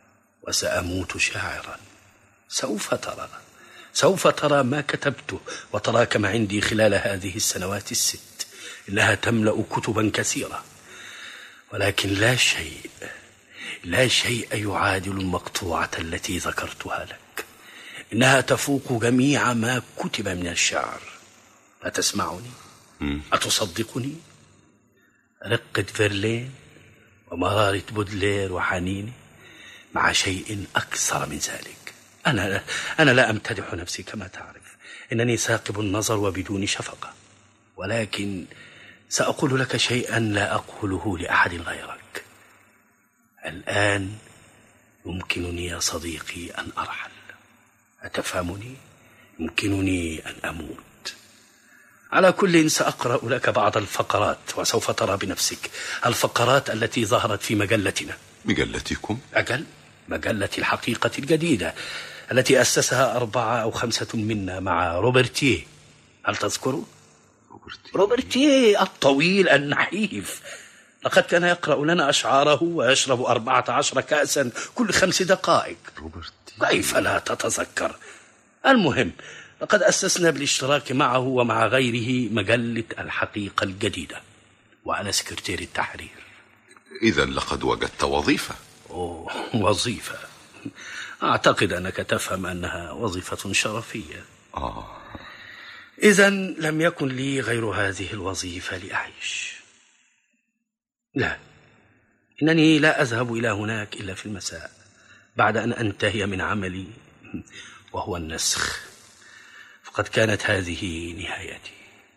وسأموت شاعرا. سوف ترى سوف ترى ما كتبته وتراكم عندي خلال هذه السنوات الست. إنها تملأ كتبا كثيرة، ولكن لا شيء لا شيء يعادل المقطوعة التي ذكرتها لك. إنها تفوق جميع ما كتب من الشعر. أتسمعني؟ أتصدقني؟ رقة فيرلين ومرارة بودلير وحنيني مع شيء أكثر من ذلك. أنا أنا لا أمتدح نفسي كما تعرف، إنني ثاقب النظر وبدون شفقة، ولكن سأقول لك شيئا لا أقوله لأحد غيرك. الآن يمكنني يا صديقي أن أرحل. أتفهمني؟ يمكنني أن أموت. على كل سأقرأ لك بعض الفقرات وسوف ترى بنفسك الفقرات التي ظهرت في مجلتنا. مجلتكم؟ أجل، مجلة الحقيقة الجديدة التي أسسها أربعة أو خمسة منا مع روبرتيه. هل تذكره؟ روبرتيه, روبرتيه الطويل النحيف. لقد كان يقرأ لنا أشعاره ويشرب أربعة عشر كأسا كل خمس دقائق. روبرتيه كيف لا تتذكر؟ المهم، لقد أسسنا بالاشتراك معه ومع غيره مجلة الحقيقة الجديدة، وأنا سكرتير التحرير. إذن لقد وجدت وظيفة. أوه، وظيفة. أعتقد أنك تفهم أنها وظيفة شرفية. آه. إذن لم يكن لي غير هذه الوظيفة لأعيش. لا، إنني لا أذهب إلى هناك إلا في المساء بعد أن أنتهي من عملي، وهو النسخ. فقد كانت هذه نهايتي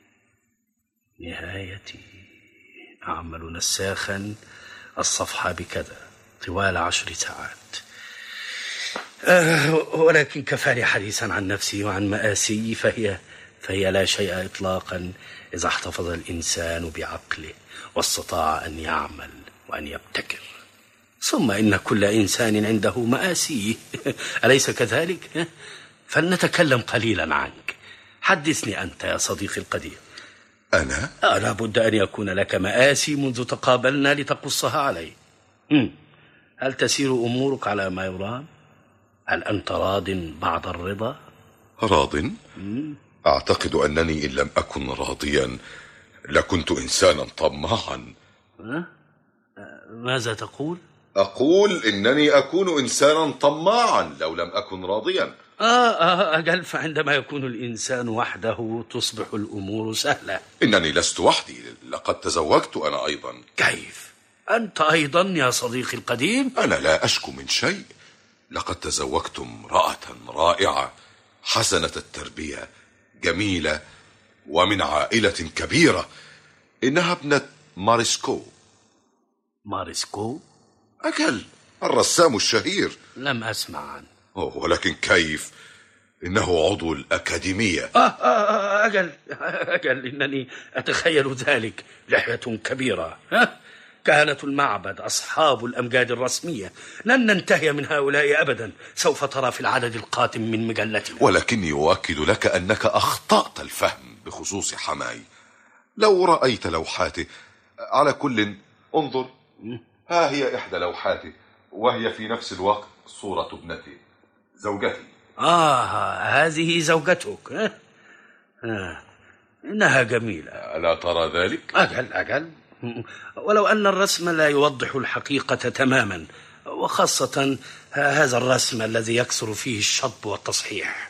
نهايتي أعمل نساخا الصفحة بكذا طوال عشر ساعات. أه ولكن كفاني حديثا عن نفسي وعن مآسي، فهي فهي لا شيء إطلاقا إذا احتفظ الإنسان بعقله واستطاع أن يعمل وأن يبتكر. ثم إن كل إنسان عنده مآسيه، أليس كذلك؟ فلنتكلم قليلا عنك. حدثني أنت يا صديقي القدير. أنا؟ آه لابد أن يكون لك مآسي منذ تقابلنا لتقصها علي. هل تسير أمورك على ما يرام؟ هل أنت راض بعد الرضا؟ راض؟ أعتقد أنني إن لم أكن راضيا لكنت إنسانا طماعا. أه؟ ماذا تقول؟ أقول إنني أكون إنسانا طماعا لو لم أكن راضيا. آه, آه أجل، فعندما يكون الإنسان وحده تصبح الأمور سهلة. إنني لست وحدي، لقد تزوجت أنا أيضا. كيف؟ أنت أيضا يا صديقي القديم؟ أنا لا أشكو من شيء. لقد تزوجت امرأة رائعة حسنة التربية جميلة ومن عائلة كبيرة. إنها ابنة ماريسكو. ماريسكو؟ أجل، الرسام الشهير. لم أسمع عنه. أوه، ولكن كيف؟ إنه عضو الأكاديمية. آه, آه أجل أجل إنني أتخيل ذلك. لحية كبيرة، ها؟ كهنة المعبد، أصحاب الأمجاد الرسمية. لن ننتهي من هؤلاء أبدا. سوف ترى في العدد القادم من مجلتنا. ولكني أؤكد لك أنك أخطأت الفهم بخصوص حماي. لو رأيت لوحاته. على كل انظر، ها هي إحدى لوحاته، وهي في نفس الوقت صورة ابنتي زوجتي. آه هذه زوجتك. ها؟ آه. إنها جميلة، ألا ترى ذلك؟ أجل أجل، ولو أن الرسم لا يوضح الحقيقة تماما، وخاصة هذا الرسم الذي يكثر فيه الشطب والتصحيح.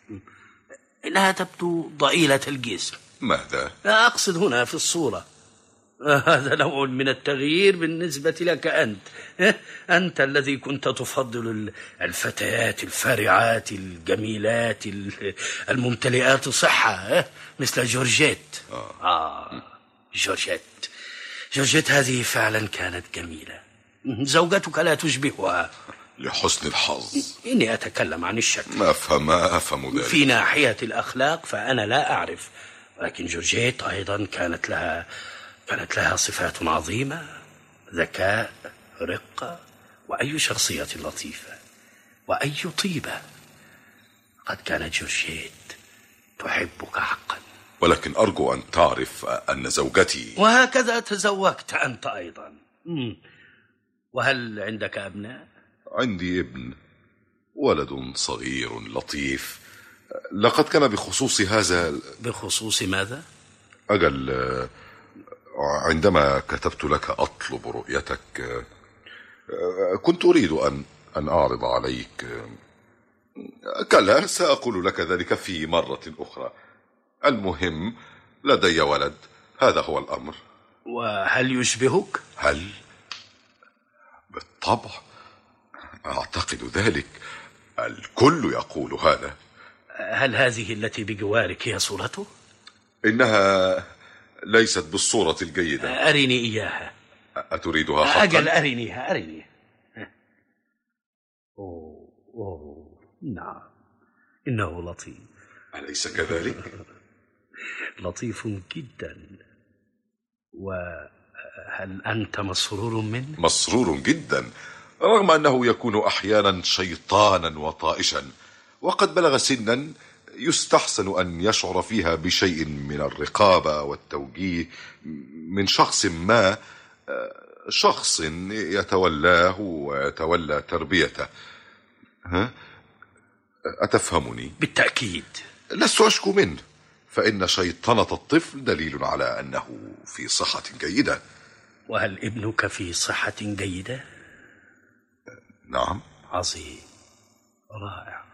إنها تبدو ضئيلة الجسم. ماذا؟ لا أقصد هنا في الصورة. هذا نوع من التغيير بالنسبة لك أنت. أنت الذي كنت تفضل الفتيات الفارعات الجميلات الممتلئات صحة مثل جورجيت. آه جورجيت جورجيت هذه فعلا كانت جميلة. زوجتك لا تشبهها. لحسن الحظ. إني أتكلم عن الشكل. ما أفهم ما أفهم ذلك. في ناحية الأخلاق فأنا لا أعرف، ولكن جورجيت أيضا كانت لها كانت لها صفات عظيمة، ذكاء، رقة، وأي شخصية لطيفة، وأي طيبة. قد كانت جورجيت تحبك حقا. ولكن أرجو أن تعرف أن زوجتي. وهكذا تزوجت أنت أيضا. مم. وهل عندك أبناء؟ عندي ابن، ولد صغير لطيف. لقد كان بخصوص هذا. بخصوص ماذا؟ أجل، عندما كتبت لك أطلب رؤيتك كنت أريد أن أن أعرض عليك. كلا، سأقول لك ذلك في مرة أخرى. المهم، لدي ولد، هذا هو الأمر. وهل يشبهك؟ هل؟ بالطبع، أعتقد ذلك. الكل يقول هذا. هل هذه التي بجوارك هي صورته؟ إنها ليست بالصورة الجيدة. أرني إياها. أتريدها حقا؟ أجل، أرنيها أرني. أوه, أوه نعم، إنه لطيف. أليس كذلك؟ لطيف جدا. وهل أنت مسرور منه؟ مسرور جدا، رغم أنه يكون أحيانا شيطانا وطائشا، وقد بلغ سنا يستحسن أن يشعر فيها بشيء من الرقابة والتوجيه من شخص ما، شخص يتولاه ويتولى تربيته. ها؟ أتفهمني؟ بالتأكيد. لست أشكو منه، فإن شيطنة الطفل دليل على أنه في صحة جيدة. وهل ابنك في صحة جيدة؟ نعم. عظيم، رائع.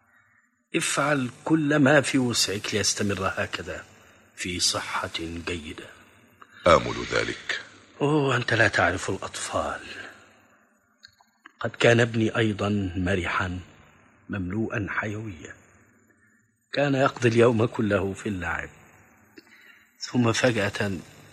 افعل كل ما في وسعك ليستمر هكذا في صحة جيدة. آمل ذلك. أوه، أنت لا تعرف الأطفال. قد كان ابني أيضا مرحا مملوءا حيوية، كان يقضي اليوم كله في اللعب، ثم فجأة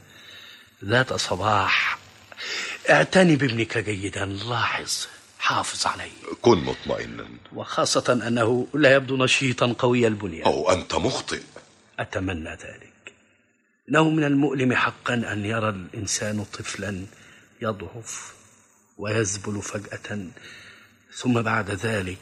ذات صباح اعتني بابنك جيدا، لاحظ، حافظ عليه، كن مطمئنا، وخاصة أنه لا يبدو نشيطا قوي البنية. أو أنت مخطئ. أتمنى ذلك. إنه من المؤلم حقا أن يرى الإنسان طفلا يضعف ويذبل فجأة، ثم بعد ذلك.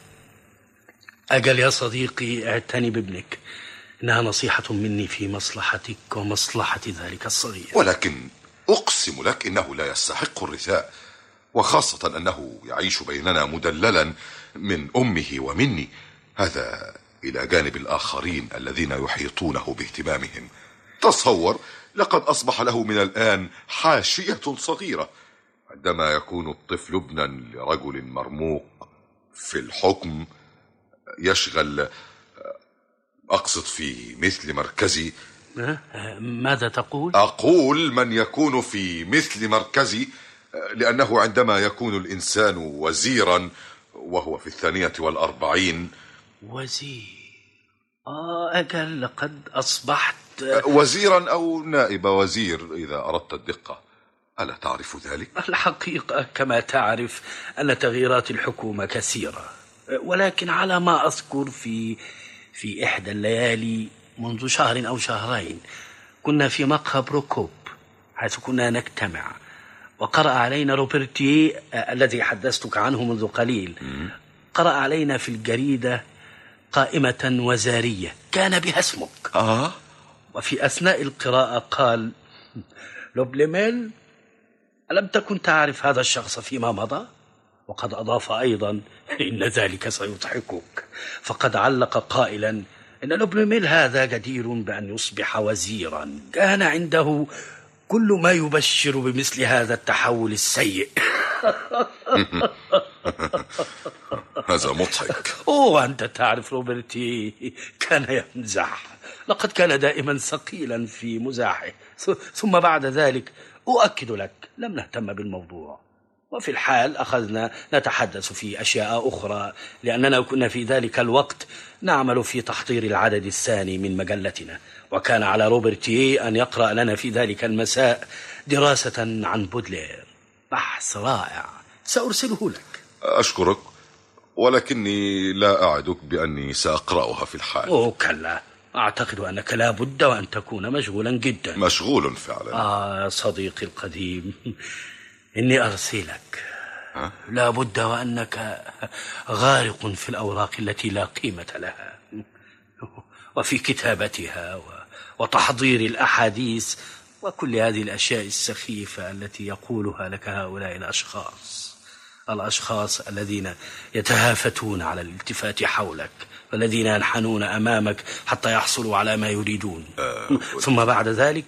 أجل يا صديقي، اعتني بابنك، إنها نصيحة مني في مصلحتك ومصلحة ذلك الصغير. ولكن أقسم لك إنه لا يستحق الرثاء، وخاصة أنه يعيش بيننا مدللا من أمه ومني، هذا إلى جانب الآخرين الذين يحيطونه باهتمامهم. تصور، لقد أصبح له من الآن حاشية صغيرة. عندما يكون الطفل ابنا لرجل مرموق في الحكم يشغل، أقصد في مثل مركزي. ماذا تقول؟ أقول من يكون في مثل مركزي، لأنه عندما يكون الإنسان وزيرا وهو في الثانية والأربعين. وزير؟ آه أجل، لقد أصبحت وزيرا أو نائب وزير إذا أردت الدقة. ألا تعرف ذلك؟ الحقيقة كما تعرف أن تغييرات الحكومة كثيرة، ولكن على ما أذكر في في إحدى الليالي منذ شهر أو شهرين كنا في مقهى بروكوب حيث كنا نجتمع، وقرأ علينا روبرتي الذي حدثتك عنه منذ قليل. قرأ علينا في الجريدة قائمة وزارية كان بها اسمك. آه. وفي أثناء القراءة قال: لوبليميل، ألم تكن تعرف هذا الشخص فيما مضى؟ وقد أضاف أيضا: إن ذلك سيضحكك، فقد علق قائلا إن لوبليميل هذا جدير بأن يصبح وزيرا، كان عنده كل ما يبشر بمثل هذا التحول السيء. هذا مضحك. أوه، أنت تعرف روبرتي كان يمزح، لقد كان دائما ثقيلا في مزاحه. ثم بعد ذلك أؤكد لك لم نهتم بالموضوع، وفي الحال أخذنا نتحدث في أشياء أخرى، لأننا كنا في ذلك الوقت نعمل في تحضير العدد الثاني من مجلتنا، وكان على روبرتي أن يقرأ لنا في ذلك المساء دراسة عن بودلير، بحث رائع سأرسله لك. أشكرك، ولكني لا أعدك بأني سأقرأها في الحال. أوه كلا، أعتقد أنك لا بد وأن تكون مشغولا جدا. مشغول فعلا. آه صديقي القديم، إني أرسلك. ها؟ لا بد وأنك غارق في الأوراق التي لا قيمة لها، وفي كتابتها وتحضير الأحاديث وكل هذه الأشياء السخيفة التي يقولها لك هؤلاء الأشخاص. الأشخاص الذين يتهافتون على الالتفات حولك، والذين ينحنون أمامك حتى يحصلوا على ما يريدون، آه ثم بعد ذلك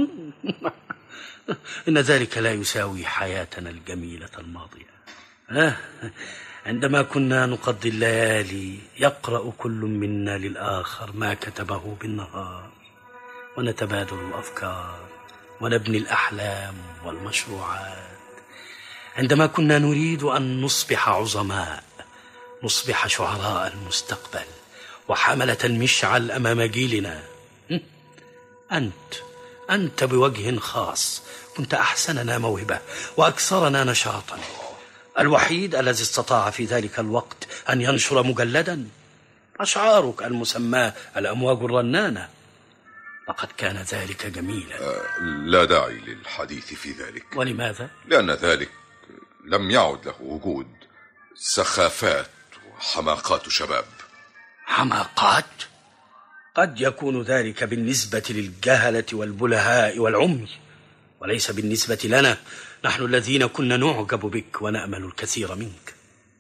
إن ذلك لا يساوي حياتنا الجميلة الماضية. آه عندما كنا نقضي الليالي يقرأ كل منا للآخر ما كتبه بالنهار، ونتبادل الأفكار ونبني الأحلام والمشروعات. عندما كنا نريد أن نصبح عظماء، نصبح شعراء المستقبل وحملة المشعل أمام جيلنا. أنت أنت بوجه خاص كنت أحسننا موهبة وأكثرنا نشاطا، الوحيد الذي استطاع في ذلك الوقت أن ينشر مجلدا. أشعارك المسماة الأمواج الرنانة، لقد كان ذلك جميلا. آه لا داعي للحديث في ذلك. ولماذا؟ لأن ذلك لم يعد له وجود. سخافات وحماقات شباب. حماقات؟ قد يكون ذلك بالنسبة للجهلة والبلهاء والعمي، وليس بالنسبة لنا نحن الذين كنا نعجب بك ونأمل الكثير منك.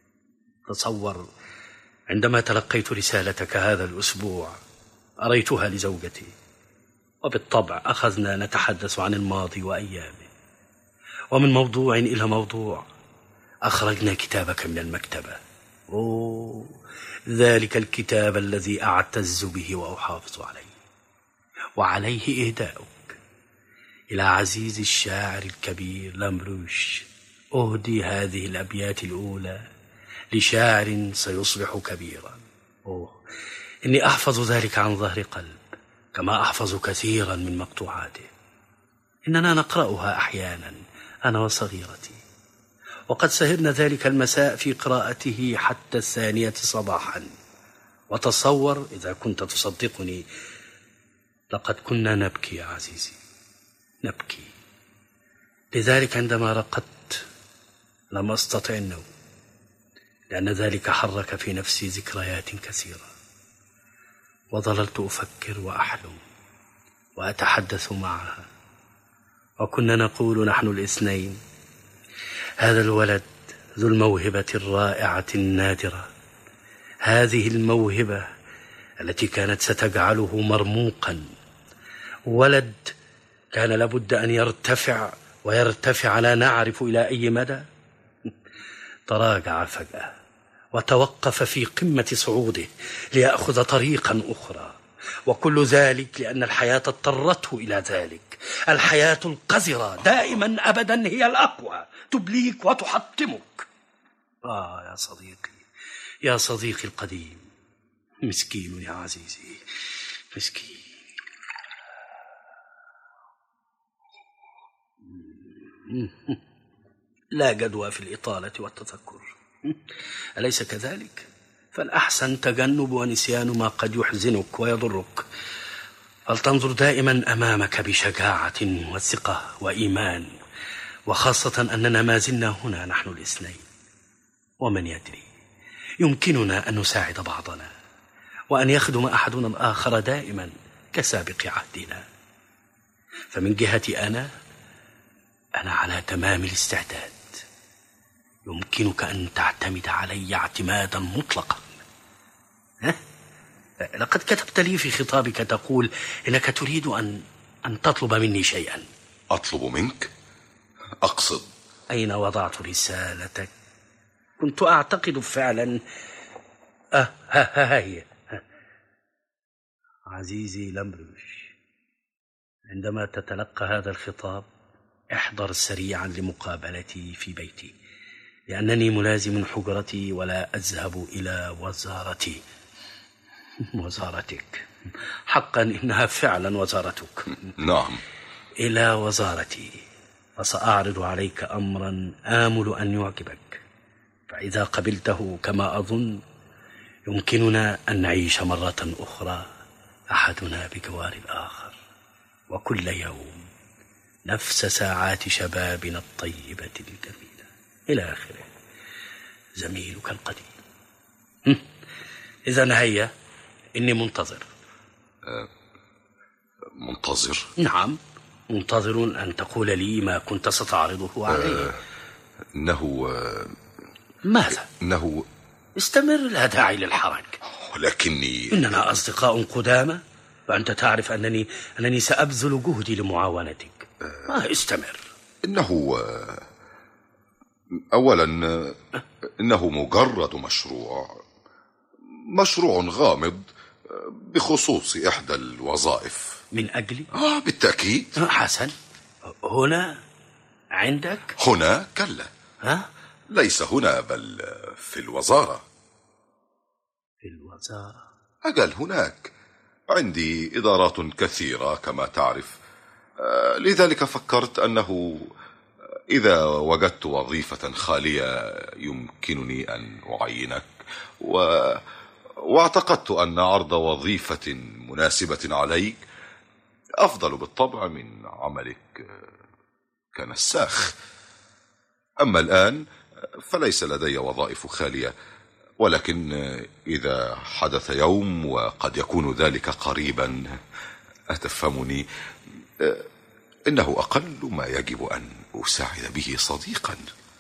تصور عندما تلقيت رسالتك هذا الأسبوع أريتها لزوجتي، وبالطبع أخذنا نتحدث عن الماضي وأيامه، ومن موضوع إلى موضوع أخرجنا كتابك من المكتبة. أوه، ذلك الكتاب الذي أعتز به وأحافظ عليه، وعليه إهداؤك إلى عزيز الشاعر الكبير لامبروش. أهدي هذه الأبيات الأولى لشاعر سيصبح كبيرا. أوه، إني أحفظ ذلك عن ظهر قلب، كما أحفظ كثيرا من مقطوعاته. إننا نقرأها أحيانا أنا وصغيرتي، وقد سهرنا ذلك المساء في قراءته حتى الثانية صباحا. وتصور إذا كنت تصدقني، لقد كنا نبكي يا عزيزي، نبكي. لذلك عندما رقدت لم أستطع النوم، لأن ذلك حرك في نفسي ذكريات كثيرة، وظللت أفكر وأحلم وأتحدث معها. وكنا نقول نحن الاثنين: هذا الولد ذو الموهبة الرائعة النادرة، هذه الموهبة التي كانت ستجعله مرموقا، ولد كان لابد أن يرتفع ويرتفع لا نعرف إلى أي مدى. تراجع فجأة وتوقف في قمة صعوده ليأخذ طريقا أخرى، وكل ذلك لأن الحياة اضطرته إلى ذلك. الحياة القذرة دائما أبدا هي الأقوى، تبليك وتحطمك. آه يا صديقي، يا صديقي القديم، مسكين يا عزيزي، مسكين. لا جدوى في الإطالة والتذكر، أليس كذلك؟ فالأحسن تجنب ونسيان ما قد يحزنك ويضرك. فلتنظر دائما أمامك بشجاعة وثقة وإيمان، وخاصة أننا ما زلنا هنا نحن الاثنين، ومن يدري يمكننا أن نساعد بعضنا، وأن يخدم أحدنا الآخر دائما كسابق عهدنا. فمن جهتي أنا أنا على تمام الاستعداد. يمكنك أن تعتمد علي اعتمادا مطلقا. ها؟ لقد كتبت لي في خطابك تقول إنك تريد أن أن تطلب مني شيئا. أطلب منك؟ أقصد أين وضعت رسالتك؟ كنت أعتقد فعلا. أه ها ها هي ها. عزيزي لامبروش، عندما تتلقى هذا الخطاب احضر سريعا لمقابلتي في بيتي، لأنني ملازم حجرتي ولا أذهب إلى وزارتي. وزارتك، حقا إنها فعلا وزارتك. نعم، إلى وزارتي، فسأعرض عليك أمرا آمل أن يعجبك، فإذا قبلته كما أظن يمكننا أن نعيش مرة أخرى أحدنا بجوار الآخر، وكل يوم نفس ساعات شبابنا الطيبة الجميلة إلى آخره. زميلك القديم. إذا هيا، إني منتظر. أه منتظر؟ نعم، منتظر أن تقول لي ما كنت ستعرضه علي. أه إنه أه ماذا؟ إنه استمر، لا داعي للحرج. ولكني إننا أصدقاء قدامى، وأنت تعرف أنني أنني سأبذل جهدي لمعاونتك. ما استمر. إنه أولا إنه مجرد مشروع مشروع غامض بخصوص إحدى الوظائف. من أجلي؟ آه بالتأكيد. حسن، هنا عندك؟ هنا كلا. ها؟ ليس هنا بل في الوزارة. في الوزارة؟ أجل هناك. عندي إدارات كثيرة كما تعرف، لذلك فكرت أنه إذا وجدت وظيفة خالية يمكنني أن أعينك، و... واعتقدت أن عرض وظيفة مناسبة عليك أفضل بالطبع من عملك كنساخ. أما الآن فليس لدي وظائف خالية، ولكن إذا حدث يوم، وقد يكون ذلك قريبا، أتفهمني، إنه أقل ما يجب أن أساعد به صديقا.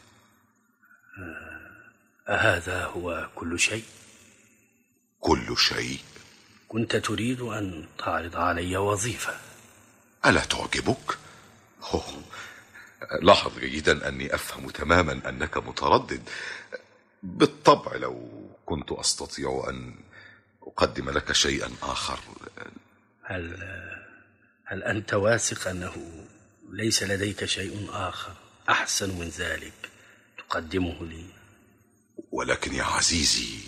هذا هو كل شيء؟ كل شيء. كنت تريد أن تعرض علي وظيفة. ألا تعجبك؟ أوه. لاحظ جيدا أني أفهم تماما أنك متردد. بالطبع لو كنت أستطيع أن أقدم لك شيئا آخر. هل هل أنت واثق أنه ليس لديك شيء آخر أحسن من ذلك تقدمه لي؟ ولكن يا عزيزي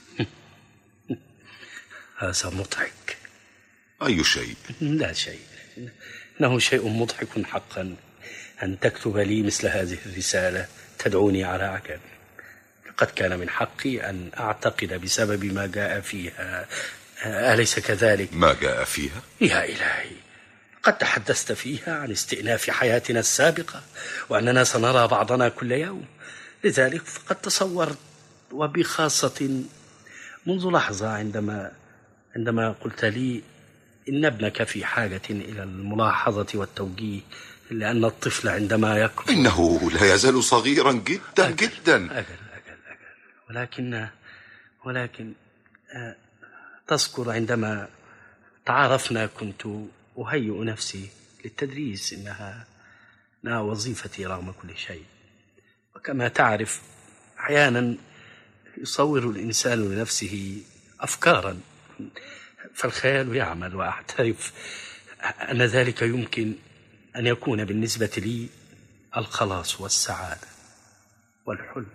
هذا مضحك. أي شيء؟ لا شيء. إنه شيء مضحك حقا أن تكتب لي مثل هذه الرسالة تدعوني على عجب. لقد كان من حقي أن أعتقد بسبب ما جاء فيها، أليس كذلك؟ ما جاء فيها؟ يا إلهي، قد تحدثت فيها عن استئناف حياتنا السابقة، وأننا سنرى بعضنا كل يوم. لذلك فقد تصورت، وبخاصة منذ لحظة عندما عندما قلت لي إن ابنك في حاجة إلى الملاحظة والتوجيه، لأن الطفل عندما يكبر إنه لا يزال صغيرا جدا أجل جدا. أجل أجل أجل ولكن ولكن آه تذكر عندما تعارفنا كنت أهيئ نفسي للتدريس، إنها إنها وظيفتي رغم كل شيء. وكما تعرف أحيانا يصور الإنسان لنفسه أفكارا، فالخيال يعمل، وأعترف أن ذلك يمكن أن يكون بالنسبة لي الخلاص والسعادة والحلم.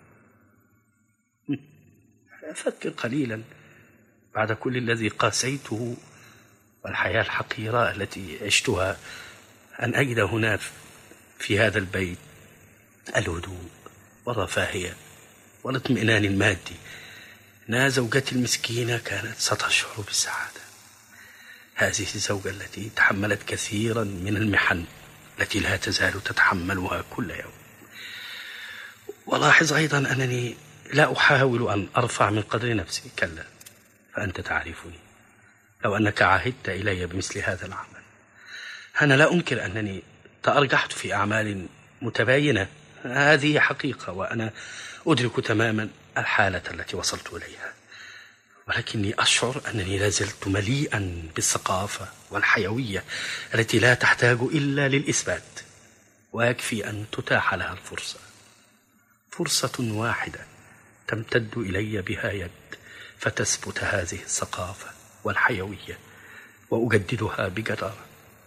أفكر قليلا بعد كل الذي قاسيته والحياة الحقيرة التي عشتها، أن أجد هنا في هذا البيت الهدوء والرفاهية والاطمئنان المادي. إنها زوجتي المسكينة كانت ستشعر بالسعادة، هذه الزوجة التي تحملت كثيرا من المحن التي لا تزال تتحملها كل يوم. ولاحظ أيضا أنني لا أحاول أن أرفع من قدر نفسي، كلا، فأنت تعرفني. لو أنك عاهدت إلي بمثل هذا العمل، أنا لا أنكر أنني تأرجحت في أعمال متباينة، هذه حقيقة، وأنا أدرك تماما الحالة التي وصلت إليها، ولكني أشعر أنني لازلت مليئا بالثقافة والحيوية التي لا تحتاج إلا للإثبات، ويكفي أن تتاح لها الفرصة. فرصة واحدة تمتد إلي بها يد فتثبت هذه الثقافة والحيوية وأجددها بجدارة.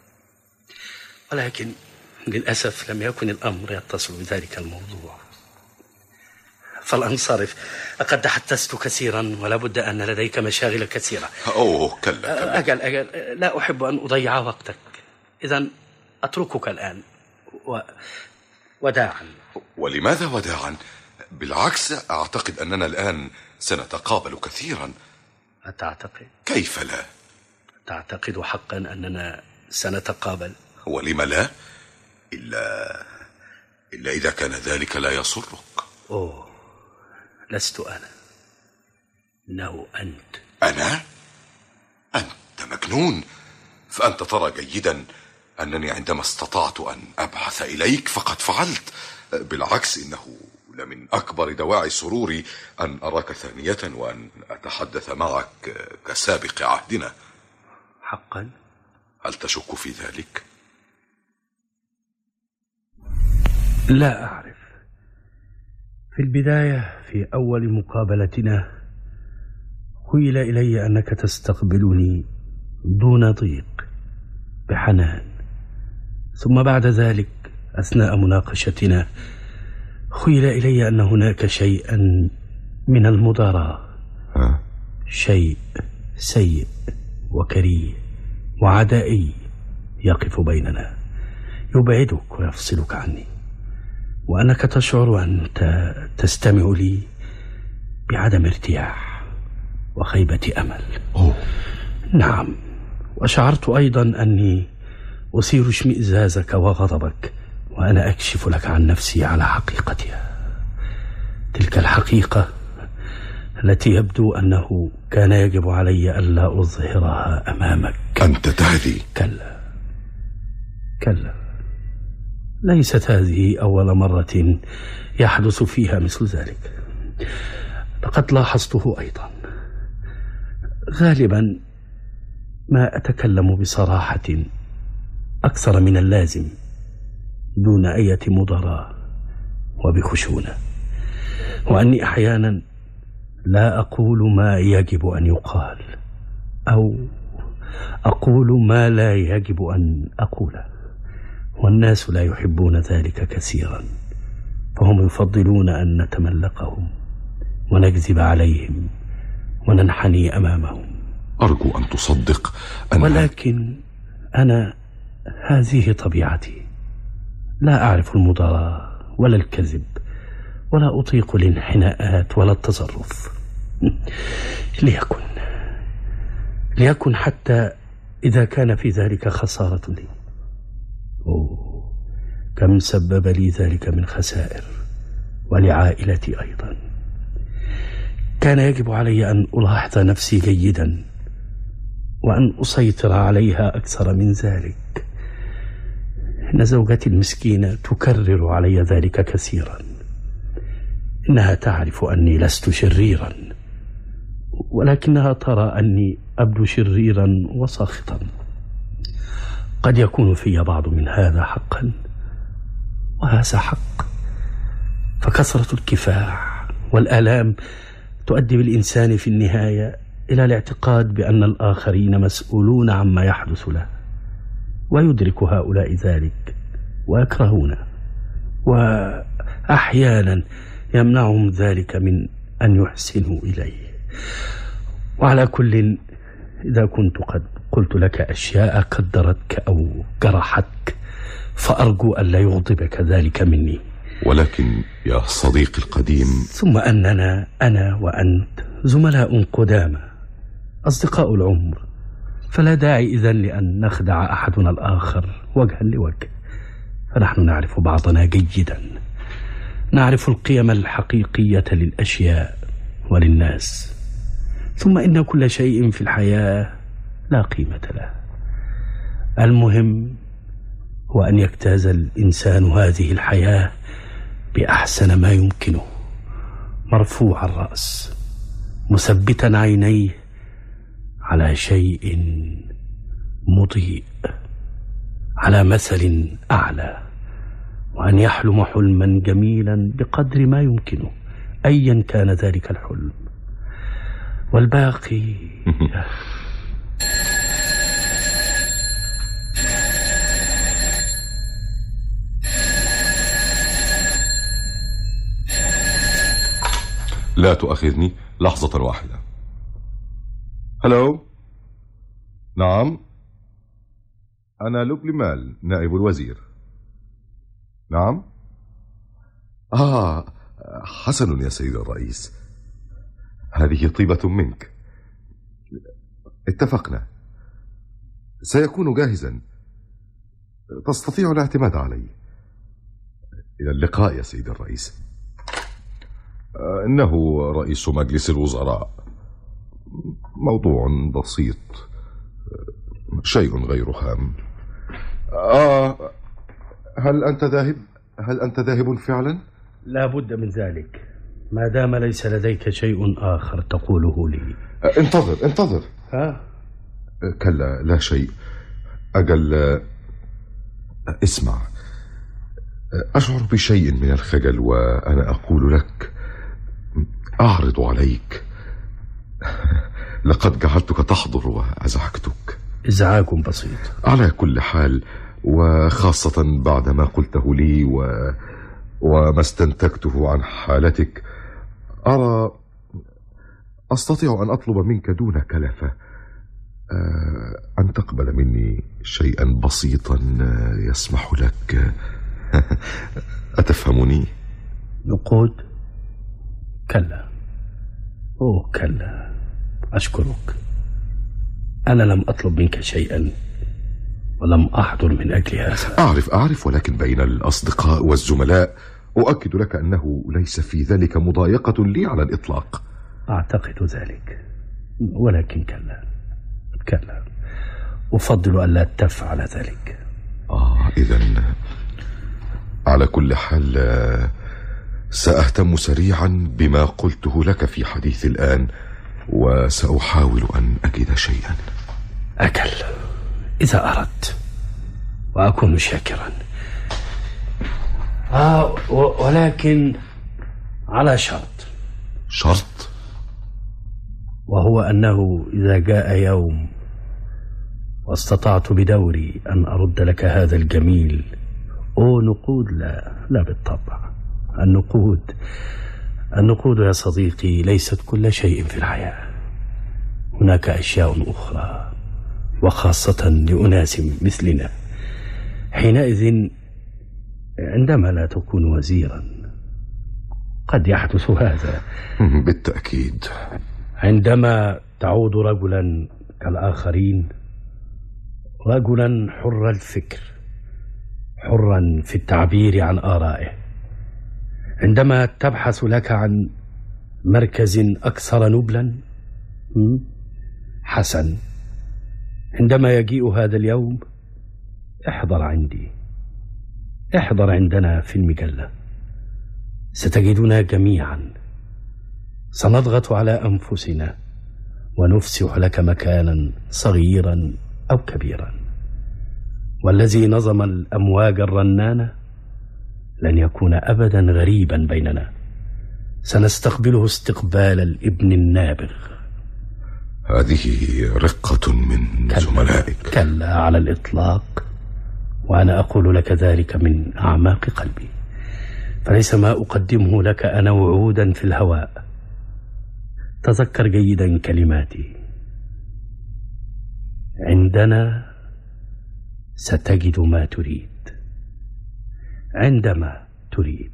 ولكن للأسف لم يكن الأمر يتصل بذلك الموضوع، فلأنصرف. لقد تحدثت كثيرا، ولا بد أن لديك مشاغل كثيرة. أوه كلا كلا. أجل أجل لا أحب أن أضيع وقتك، إذن أتركك الآن و... وداعا. ولماذا وداعا؟ بالعكس، أعتقد أننا الآن سنتقابل كثيرا. أتعتقد؟ كيف لا؟ تعتقد حقا أننا سنتقابل؟ ولم لا؟ إلا إلا إذا كان ذلك لا يسرك. أوه، لست أنا، إنه أنت. أنا؟ أنت مجنون. فأنت ترى جيدا أنني عندما استطعت أن أبعث إليك فقد فعلت. بالعكس، إنه لمن أكبر دواعي سروري أن أراك ثانية وأن أتحدث معك كسابق عهدنا. حقا؟ هل تشك في ذلك؟ لا أعرف. في البداية في أول مقابلتنا خيل إلي أنك تستقبلني دون ضيق بحنان، ثم بعد ذلك أثناء مناقشتنا خيل إلي أن هناك شيئا من المضاراة، شيء سيء وكريه وعدائي يقف بيننا يبعدك ويفصلك عني، وأنك تشعر أنت تستمع لي بعدم ارتياح وخيبة أمل. أوه. نعم، وشعرت أيضا أني أثير اشمئزازك وغضبك وأنا أكشف لك عن نفسي على حقيقتها، تلك الحقيقة التي يبدو أنه كان يجب علي ألا أظهرها أمامك. أنت تهذي؟ كلا كلا، ليست هذه أول مرة يحدث فيها مثل ذلك. لقد لاحظته أيضا. غالبا ما أتكلم بصراحة أكثر من اللازم دون أي مضاراة وبخشونة، وأني أحيانا لا أقول ما يجب أن يقال أو أقول ما لا يجب أن أقوله، والناس لا يحبون ذلك كثيرا، فهم يفضلون أن نتملقهم ونكذب عليهم وننحني أمامهم. أرجو أن تصدق أن ولكن أنا هذه طبيعتي، لا أعرف المضاراة ولا الكذب، ولا أطيق الانحناءات ولا التصرف. ليكن ليكن حتى إذا كان في ذلك خسارة لي. أوه، كم سبب لي ذلك من خسائر، ولعائلتي أيضا. كان يجب علي أن ألاحظ نفسي جيدا وأن أسيطر عليها أكثر من ذلك. إن زوجتي المسكينة تكرر علي ذلك كثيرا. إنها تعرف أني لست شريرا، ولكنها ترى أني أبدو شريرا وساخطا. قد يكون في بعض من هذا حقا، وهذا حق، فكثرة الكفاح والآلام تؤدي بالإنسان في النهاية إلى الاعتقاد بأن الآخرين مسؤولون عما يحدث له، ويدرك هؤلاء ذلك ويكرهونه، وأحيانا يمنعهم ذلك من أن يحسنوا إليه. وعلى كل، إذا كنت قد قلت لك أشياء قدرتك أو جرحتك فأرجو ألا يغضبك ذلك مني. ولكن يا صديقي القديم، ثم أننا أنا وأنت زملاء قدامى، أصدقاء العمر، فلا داعي إذن لأن نخدع أحدنا الآخر وجها لوجه، فنحن نعرف بعضنا جيدا، نعرف القيم الحقيقية للأشياء وللناس. ثم إن كل شيء في الحياة لا قيمة له. المهم هو أن يجتاز الإنسان هذه الحياة بأحسن ما يمكنه، مرفوع الرأس، مثبتا عينيه على شيء مضيء، على مثل أعلى، وأن يحلم حلما جميلا بقدر ما يمكنه أيا كان ذلك الحلم، والباقي لا تؤاخذني لحظة واحدة. هلو، نعم، أنا لوبليمال نائب الوزير. نعم، آه حسن يا سيد الرئيس، هذه طيبة منك. اتفقنا، سيكون جاهزا، تستطيع الاعتماد علي. إلى اللقاء يا سيد الرئيس. إنه رئيس مجلس الوزراء، موضوع بسيط، شيء غير هام. آه هل أنت ذاهب؟ هل أنت ذاهب فعلا؟ لا بد من ذلك ما دام ليس لديك شيء آخر تقوله لي. انتظر انتظر. ها؟ كلا، لا شيء. أجل، اسمع، أشعر بشيء من الخجل وأنا أقول لك، أعرض عليك. لقد جعلتك تحضر وأزعجتك. إزعاج بسيط. على كل حال، وخاصة بعد ما قلته لي و... وما استنتجته عن حالتك، أرى أستطيع أن أطلب منك دون كلفة أن تقبل مني شيئا بسيطا يسمح لك. أتفهمني؟ نقود؟ كلا. أوه كلا، أشكرك. أنا لم أطلب منك شيئا ولم أحضر من أجل هذا. أعرف أعرف ولكن بين الأصدقاء والزملاء أؤكد لك أنه ليس في ذلك مضايقة لي على الإطلاق. أعتقد ذلك، ولكن كلا كلا، أفضل ألا تفعل ذلك. آه إذن على كل حال سأهتم سريعا بما قلته لك في حديث الآن، وسأحاول أن أجد شيئا. أكل إذا أردت، وأكون شاكرا. آه ولكن على شرط. شرط؟ وهو أنه إذا جاء يوم واستطعت بدوري أن أرد لك هذا الجميل. أو نقود؟ لا لا بالطبع. النقود النقود يا صديقي ليست كل شيء في الحياة. هناك أشياء أخرى، وخاصة لأناس مثلنا. حينئذ عندما لا تكون وزيرا قد يحدث هذا. بالتأكيد. عندما تعود رجلا كالآخرين، رجلا حر الفكر، حرا في التعبير عن آرائه، عندما تبحث لك عن مركز أكثر نبلا، حسن، عندما يجيء هذا اليوم احضر عندي، احضر عندنا في المجلة. ستجدنا جميعا سنضغط على أنفسنا ونفسح لك مكانا صغيرا أو كبيرا، والذي نظم الأمواج الرنانة لن يكون أبدا غريبا بيننا. سنستقبله استقبال الابن النابغ. هذه رقة من كلا زملائك. كلا على الإطلاق، وأنا أقول لك ذلك من أعماق قلبي، فليس ما أقدمه لك أنا وعودا في الهواء. تذكر جيدا كلماتي: عندنا ستجد ما تريد عندما تريد.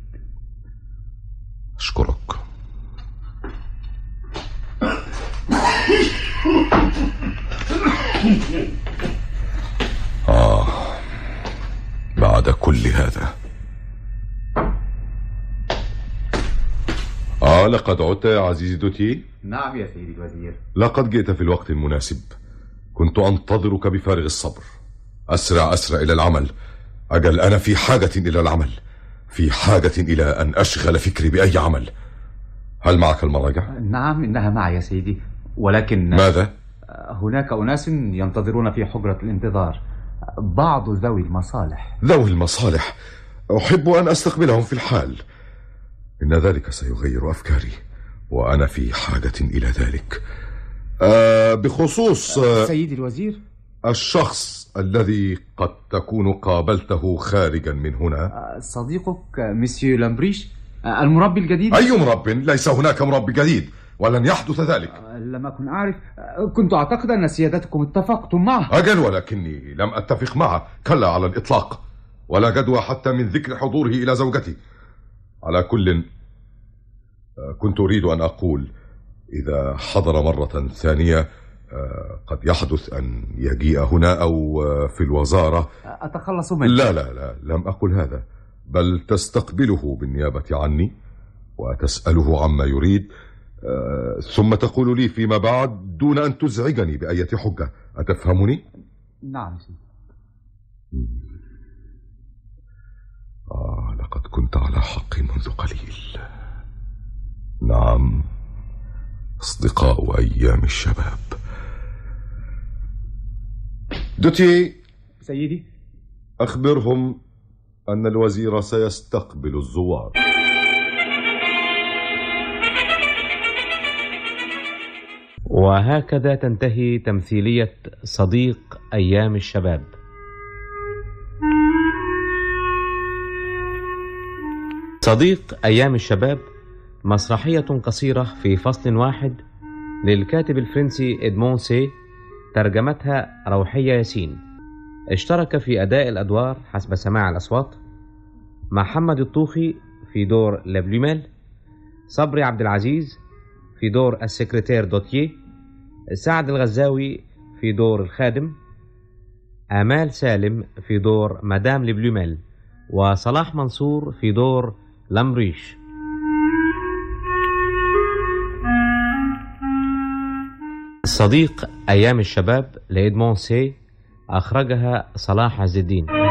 أشكرك. آه بعد كل هذا. آه لقد عدت يا عزيزي دوتي. نعم يا سيدي الوزير. لقد جئت في الوقت المناسب، كنت أنتظرك بفارغ الصبر. أسرع أسرع إلى العمل. أجل أنا في حاجة إلى العمل، في حاجة إلى أن أشغل فكري بأي عمل. هل معك المراجع؟ نعم إنها معي يا سيدي، ولكن ماذا؟ هناك أناس ينتظرون في حجرة الانتظار، بعض ذوي المصالح. ذوي المصالح أحب أن أستقبلهم في الحال. إن ذلك سيغير أفكاري، وأنا في حاجة إلى ذلك. آه بخصوص آه سيدي الوزير، الشخص الذي قد تكون قابلته خارجا من هنا، صديقك مسيو لامبريش المربي الجديد. أي مرب؟ ليس هناك مربي جديد، ولن يحدث ذلك. لم أكن أعرف، كنت أعتقد أن سيادتكم اتفقتم معه. أجل، ولكني لم أتفق معه، كلا على الإطلاق، ولا جدوى حتى من ذكر حضوره إلى زوجتي. على كل، كنت أريد أن أقول إذا حضر مرة ثانية قد يحدث أن يجيء هنا أو في الوزارة أتخلص منه. لا لا لا لم أقل هذا، بل تستقبله بالنيابة عني وتسأله عما يريد، ثم تقول لي فيما بعد دون أن تزعجني بأية حجة. أتفهمني؟ نعم سيدي. آه لقد كنت كنت على حق منذ قليل. نعم، أصدقاء أيام الشباب. دوتي سيدي. أخبرهم أن الوزير سيستقبل الزوار. وهكذا تنتهي تمثيلية صديق أيام الشباب. صديق أيام الشباب مسرحية قصيرة في فصل واحد للكاتب الفرنسي إدمون سي، ترجمتها روحية ياسين. اشترك في أداء الأدوار حسب سماع الأصوات محمد الطوخي في دور لبلوميل، صبري عبد العزيز في دور السكرتير دوتيه، سعد الغزاوي في دور الخادم، آمال سالم في دور مدام لبلوميل، وصلاح منصور في دور لامريش. صديق أيام الشباب لإدمون سي، أخرجها صلاح عز الدين.